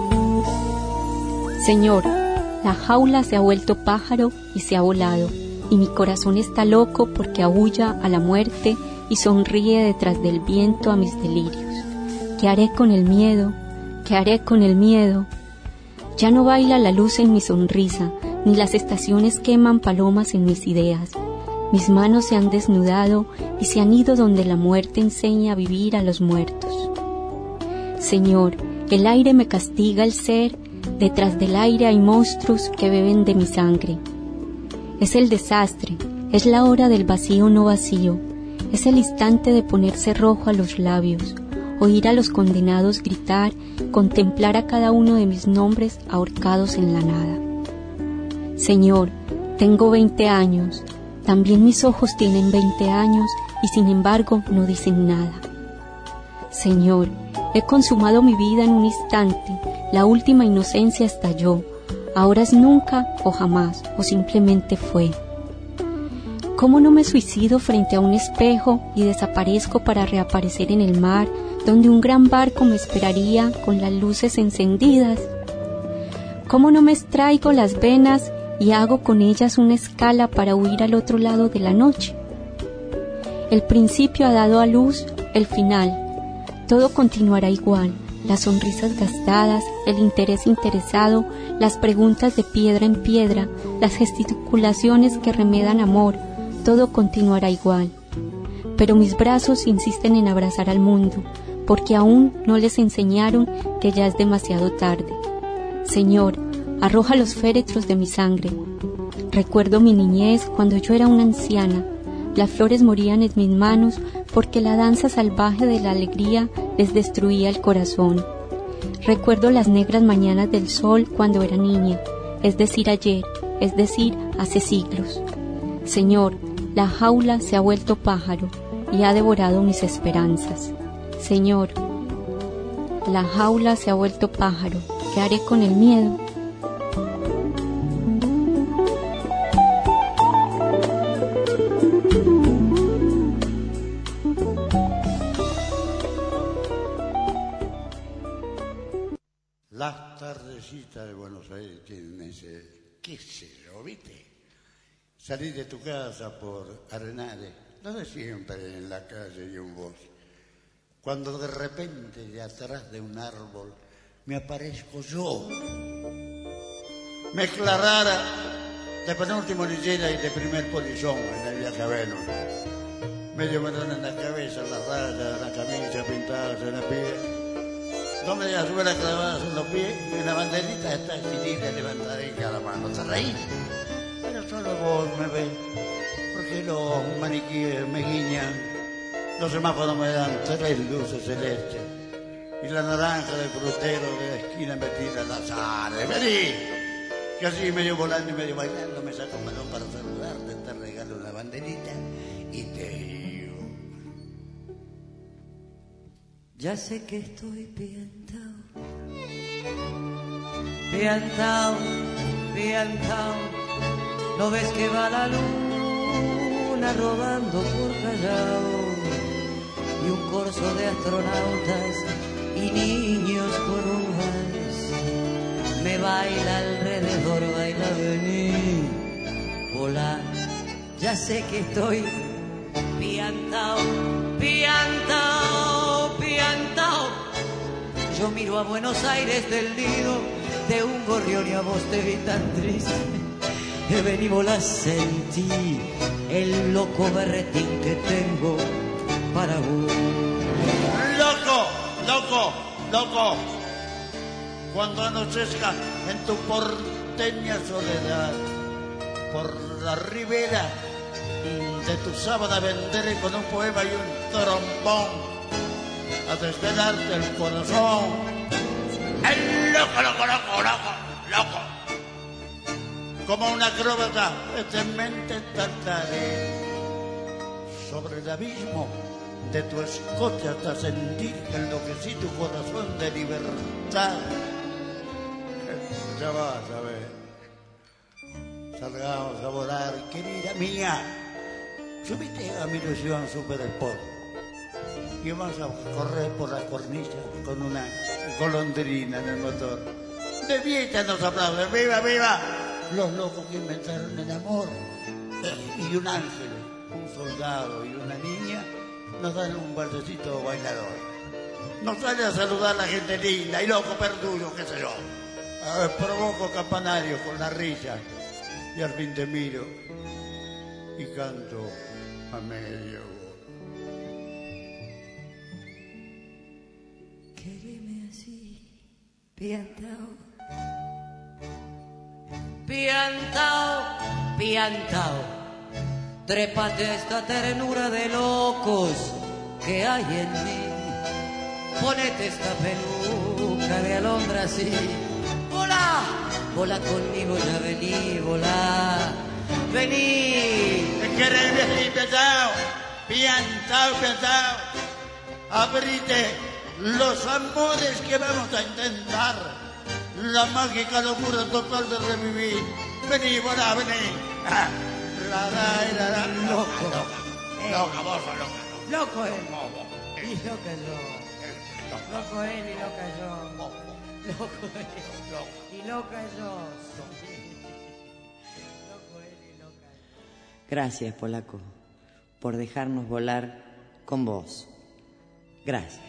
Señor, la jaula se ha vuelto pájaro y se ha volado, y mi corazón está loco porque aúlla a la muerte y sonríe detrás del viento a mis delirios. ¿Qué haré con el miedo? ¿Qué haré con el miedo? Ya no baila la luz en mi sonrisa, ni las estaciones queman palomas en mis ideas. Mis manos se han desnudado y se han ido donde la muerte enseña a vivir a los muertos. Señor, el aire me castiga el ser, detrás del aire hay monstruos que beben de mi sangre. Es el desastre, es la hora del vacío no vacío, es el instante de ponerse rojo a los labios, oír a los condenados gritar, contemplar a cada uno de mis nombres ahorcados en la nada. Señor, tengo veinte años, también mis ojos tienen veinte años y sin embargo no dicen nada. Señor, he consumado mi vida en un instante, la última inocencia estalló, ahora es nunca o jamás o simplemente fue. ¿Cómo no me suicido frente a un espejo y desaparezco para reaparecer en el mar, donde un gran barco me esperaría con las luces encendidas? ¿Cómo no me extraigo las venas y hago con ellas una escala para huir al otro lado de la noche? El principio ha dado a luz el final. Todo continuará igual, las sonrisas gastadas, el interés interesado, las preguntas de piedra en piedra, las gesticulaciones que remedan amor, todo continuará igual. Pero mis brazos insisten en abrazar al mundo, porque aún no les enseñaron que ya es demasiado tarde. Señor, arroja los féretros de mi sangre. Recuerdo mi niñez cuando yo era una anciana. Las flores morían en mis manos porque la danza salvaje de la alegría les destruía el corazón. Recuerdo las negras mañanas del sol cuando era niña, es decir ayer, es decir hace siglos. Señor, la jaula se ha vuelto pájaro y ha devorado mis esperanzas. Señor, la jaula se ha vuelto pájaro, ¿qué haré con el miedo? Las tardecitas de Buenos Aires tienen ese, qué sé yo, ¿viste? Salir de tu casa por Arenales, no de siempre en la calle y un vos. Cuando de repente de atrás de un árbol me aparezco yo. Me aclarara de penúltimo lillera y de primer polizón en el viaje a Venus. Medio melón en la cabeza, las rayas, la camisa pintadas en la piel. Dos medias suelas clavadas en los pies y una banderita está decidida levantadita a la mano. ¿Te reís? Pero solo vos me ves, porque los maniquíes me guiñan, los semáforos me dan tres luces celestes y la naranja del frutero de la esquina me tira las ares. Vení, que así medio volando y medio bailando me saco un melón para saludarte, te regalo una banderita y te digo: ya sé que estoy piantao, piantao, piantao. ¿No ves que va la luna rodando por Callao? Y un corso de astronautas y niños con un vals me baila alrededor, baila, vení, volá. Ya sé que estoy piantao, piantao, piantao. Yo miro a Buenos Aires del nido de un gorrión y a vos te vi tan triste. que ven y volá, sentí el loco berretín que tengo para vos. Loco, loco, loco, cuando anochezca en tu porteña soledad, por la ribera de tu sábana vendré con un poema y un trombón a desvelarte el corazón. El loco, loco, loco, loco, loco, como una acróbata de mente tartaré sobre el abismo de tu escote hasta sentir que enloquecí tu corazón de libertad. Ya vas a ver. Salgamos a volar, querida mía. Subite a mi ilusión Super Sport y vamos a correr por la cornisa con una golondrina en el motor. De fiesta nos aplauden, ¡viva, viva! Los locos que inventaron el amor. Y un ángel, un soldado y una niña nos dan un baldecito bailador. Nos sale a saludar la gente linda y loco perduyo, qué sé yo. A ver, provoco campanarios con la risa y al fin te miro y canto a medio voz. Quéreme así, piantao, piantao, piantao. Trépate a esta ternura de locos que hay en mí. Ponete esta peluca de alondra así. Volá, volá conmigo, ya vení, volá, vení. Quereme así, piantao, piantao, piantao. Abrite los amores que vamos a intentar. La mágica locura total de revivir. Vení, volá, vení. Ah. La, la, la, la, loco, loca, eh. loca, vos sos loca, loca. Loco él, y loca yo. Loco él y loca yo. Loco él y loca yo. Loco él y loca yo. Gracias, polaco, por dejarnos volar con vos. Gracias.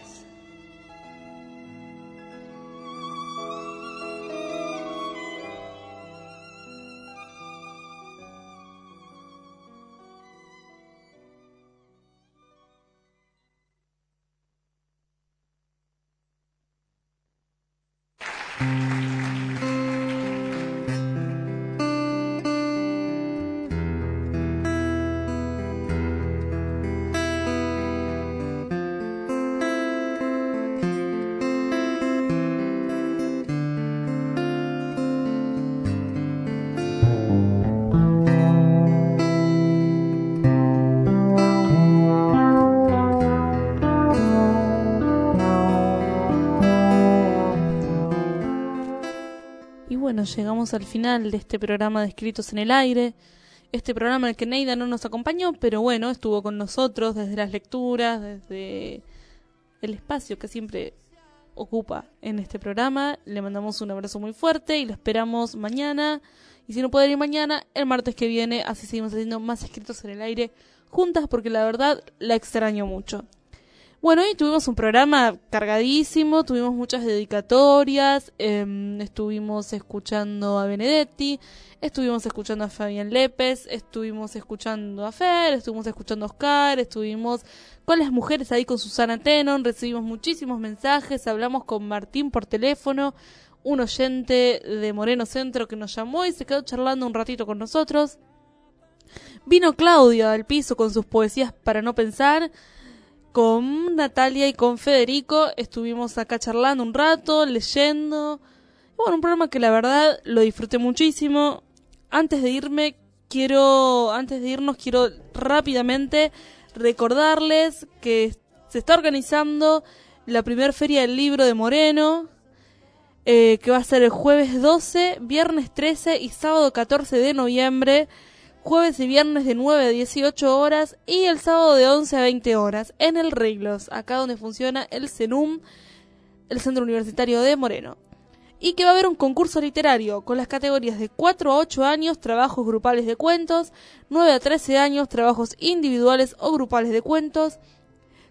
Llegamos al final de este programa de Escritos en el Aire, este programa en el que Neida no nos acompañó, pero bueno, estuvo con nosotros desde las lecturas, desde el espacio que siempre ocupa en este programa. Le mandamos un abrazo muy fuerte y lo esperamos mañana, y si no puede ir mañana, el martes que viene, así seguimos haciendo más Escritos en el Aire juntas, porque la verdad la extraño mucho. Bueno, hoy tuvimos un programa cargadísimo, tuvimos muchas dedicatorias, eh, estuvimos escuchando a Benedetti, estuvimos escuchando a Fabián Lépez, estuvimos escuchando a Fer, estuvimos escuchando a Oscar, estuvimos con las mujeres ahí con Susana Tenon, recibimos muchísimos mensajes, hablamos con Martín por teléfono, un oyente de Moreno Centro que nos llamó y se quedó charlando un ratito con nosotros. Vino Claudia al piso con sus poesías para no pensar. Con Natalia y con Federico estuvimos acá charlando un rato, leyendo. Bueno, un programa que la verdad lo disfruté muchísimo. Antes de irme, quiero, antes de irnos, quiero rápidamente recordarles que se está organizando la primera feria del libro de Moreno, eh, que va a ser el jueves doce, viernes trece y sábado catorce de noviembre. Jueves y viernes de nueve a dieciocho horas y el sábado de once a veinte horas en el Riglos, acá donde funciona el CENUM, el Centro Universitario de Moreno. Y que va a haber un concurso literario con las categorías de cuatro a ocho años, trabajos grupales de cuentos, nueve a trece años, trabajos individuales o grupales de cuentos,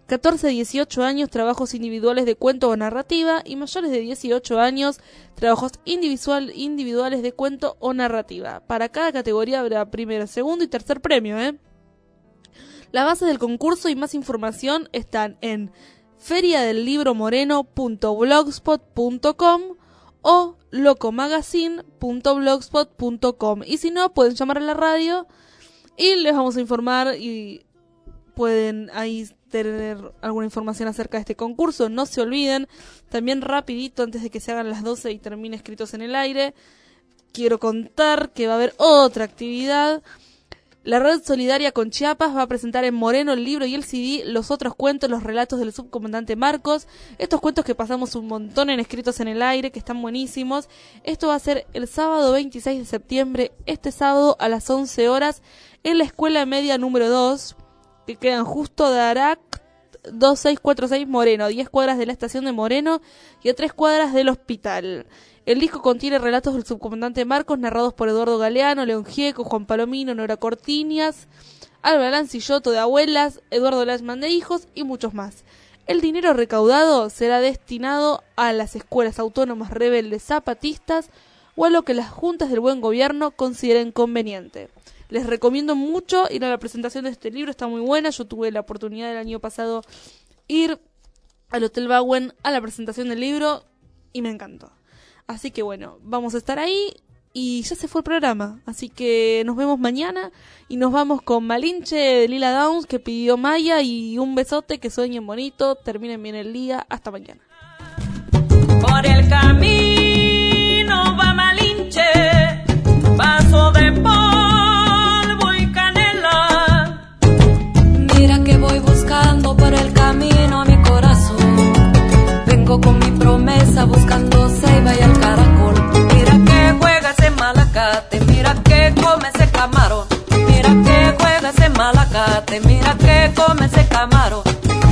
catorce a dieciocho años, trabajos individuales de cuento o narrativa, y mayores de dieciocho años, trabajos individual, individuales de cuento o narrativa. Para cada categoría habrá primero, segundo y tercer premio, ¿eh? Las bases del concurso y más información están en feria del libro moreno punto blogspot punto com o locomagazine punto blogspot punto com. Y si no, pueden llamar a la radio y les vamos a informar y pueden ahí tener alguna información acerca de este concurso. No se olviden, también rapidito, antes de que se hagan las doce y termine Escritos en el Aire, quiero contar que va a haber otra actividad. La Red Solidaria con Chiapas va a presentar en Moreno el libro y el C D Los otros cuentos, los relatos del subcomandante Marcos. Estos cuentos que pasamos un montón en Escritos en el Aire, que están buenísimos. Esto va a ser el sábado veintiséis de septiembre, este sábado a las once horas, en la Escuela Media número dos, que quedan justo de Arac dos seis cuatro seis Moreno, diez cuadras de la estación de Moreno y a tres cuadras del hospital. El disco contiene relatos del subcomandante Marcos, narrados por Eduardo Galeano, León Gieco, Juan Palomino, Nora Cortiñas, Álvaro Lancilloto de Abuelas, Eduardo Lasman de Hijos y muchos más. El dinero recaudado será destinado a las escuelas autónomas rebeldes zapatistas o a lo que las juntas del buen gobierno consideren conveniente. Les recomiendo mucho ir a la presentación de este libro, está muy buena. Yo tuve la oportunidad el año pasado ir al Hotel Bauen a la presentación del libro y me encantó. Así que bueno, vamos a estar ahí y ya se fue el programa. Así que nos vemos mañana y nos vamos con Malinche de Lila Downs que pidió Maya y un besote, que sueñen bonito, terminen bien el día, hasta mañana. Por el camino va Malinche, paso de polvo y canela. Mira que voy buscando por el camino a mi corazón. Vengo con mi promesa buscando ceiba y el caracol. Mira que juega ese malacate, mira que come ese camarón. Mira que juega ese malacate, mira que come ese camarón.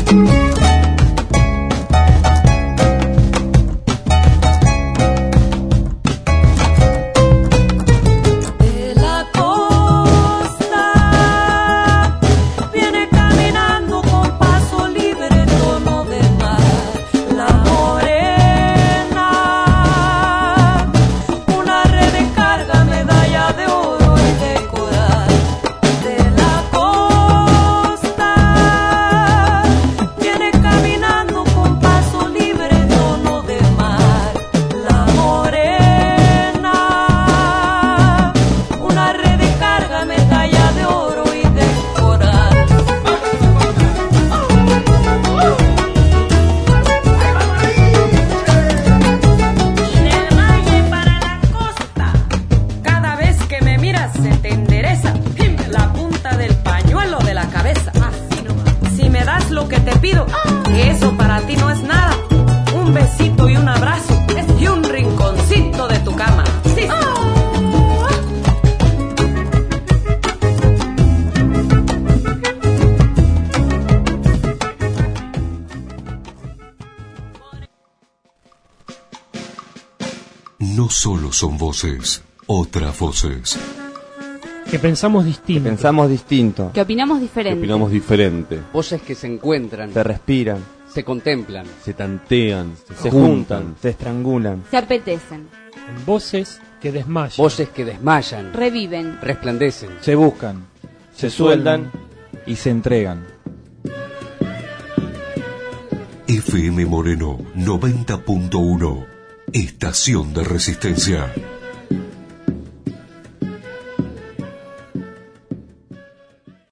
No solo son voces, otras voces. Que pensamos distinto. Que pensamos distinto. Que opinamos diferente. Que opinamos diferente. Voces que se encuentran. Se respiran. Se contemplan. Se tantean. Se, se juntan, juntan. Se estrangulan. Se apetecen. En voces que desmayan. Voces que desmayan. Reviven. Resplandecen. Se buscan. Se, se sueldan y se entregan. F M Moreno noventa punto uno. Estación de Resistencia.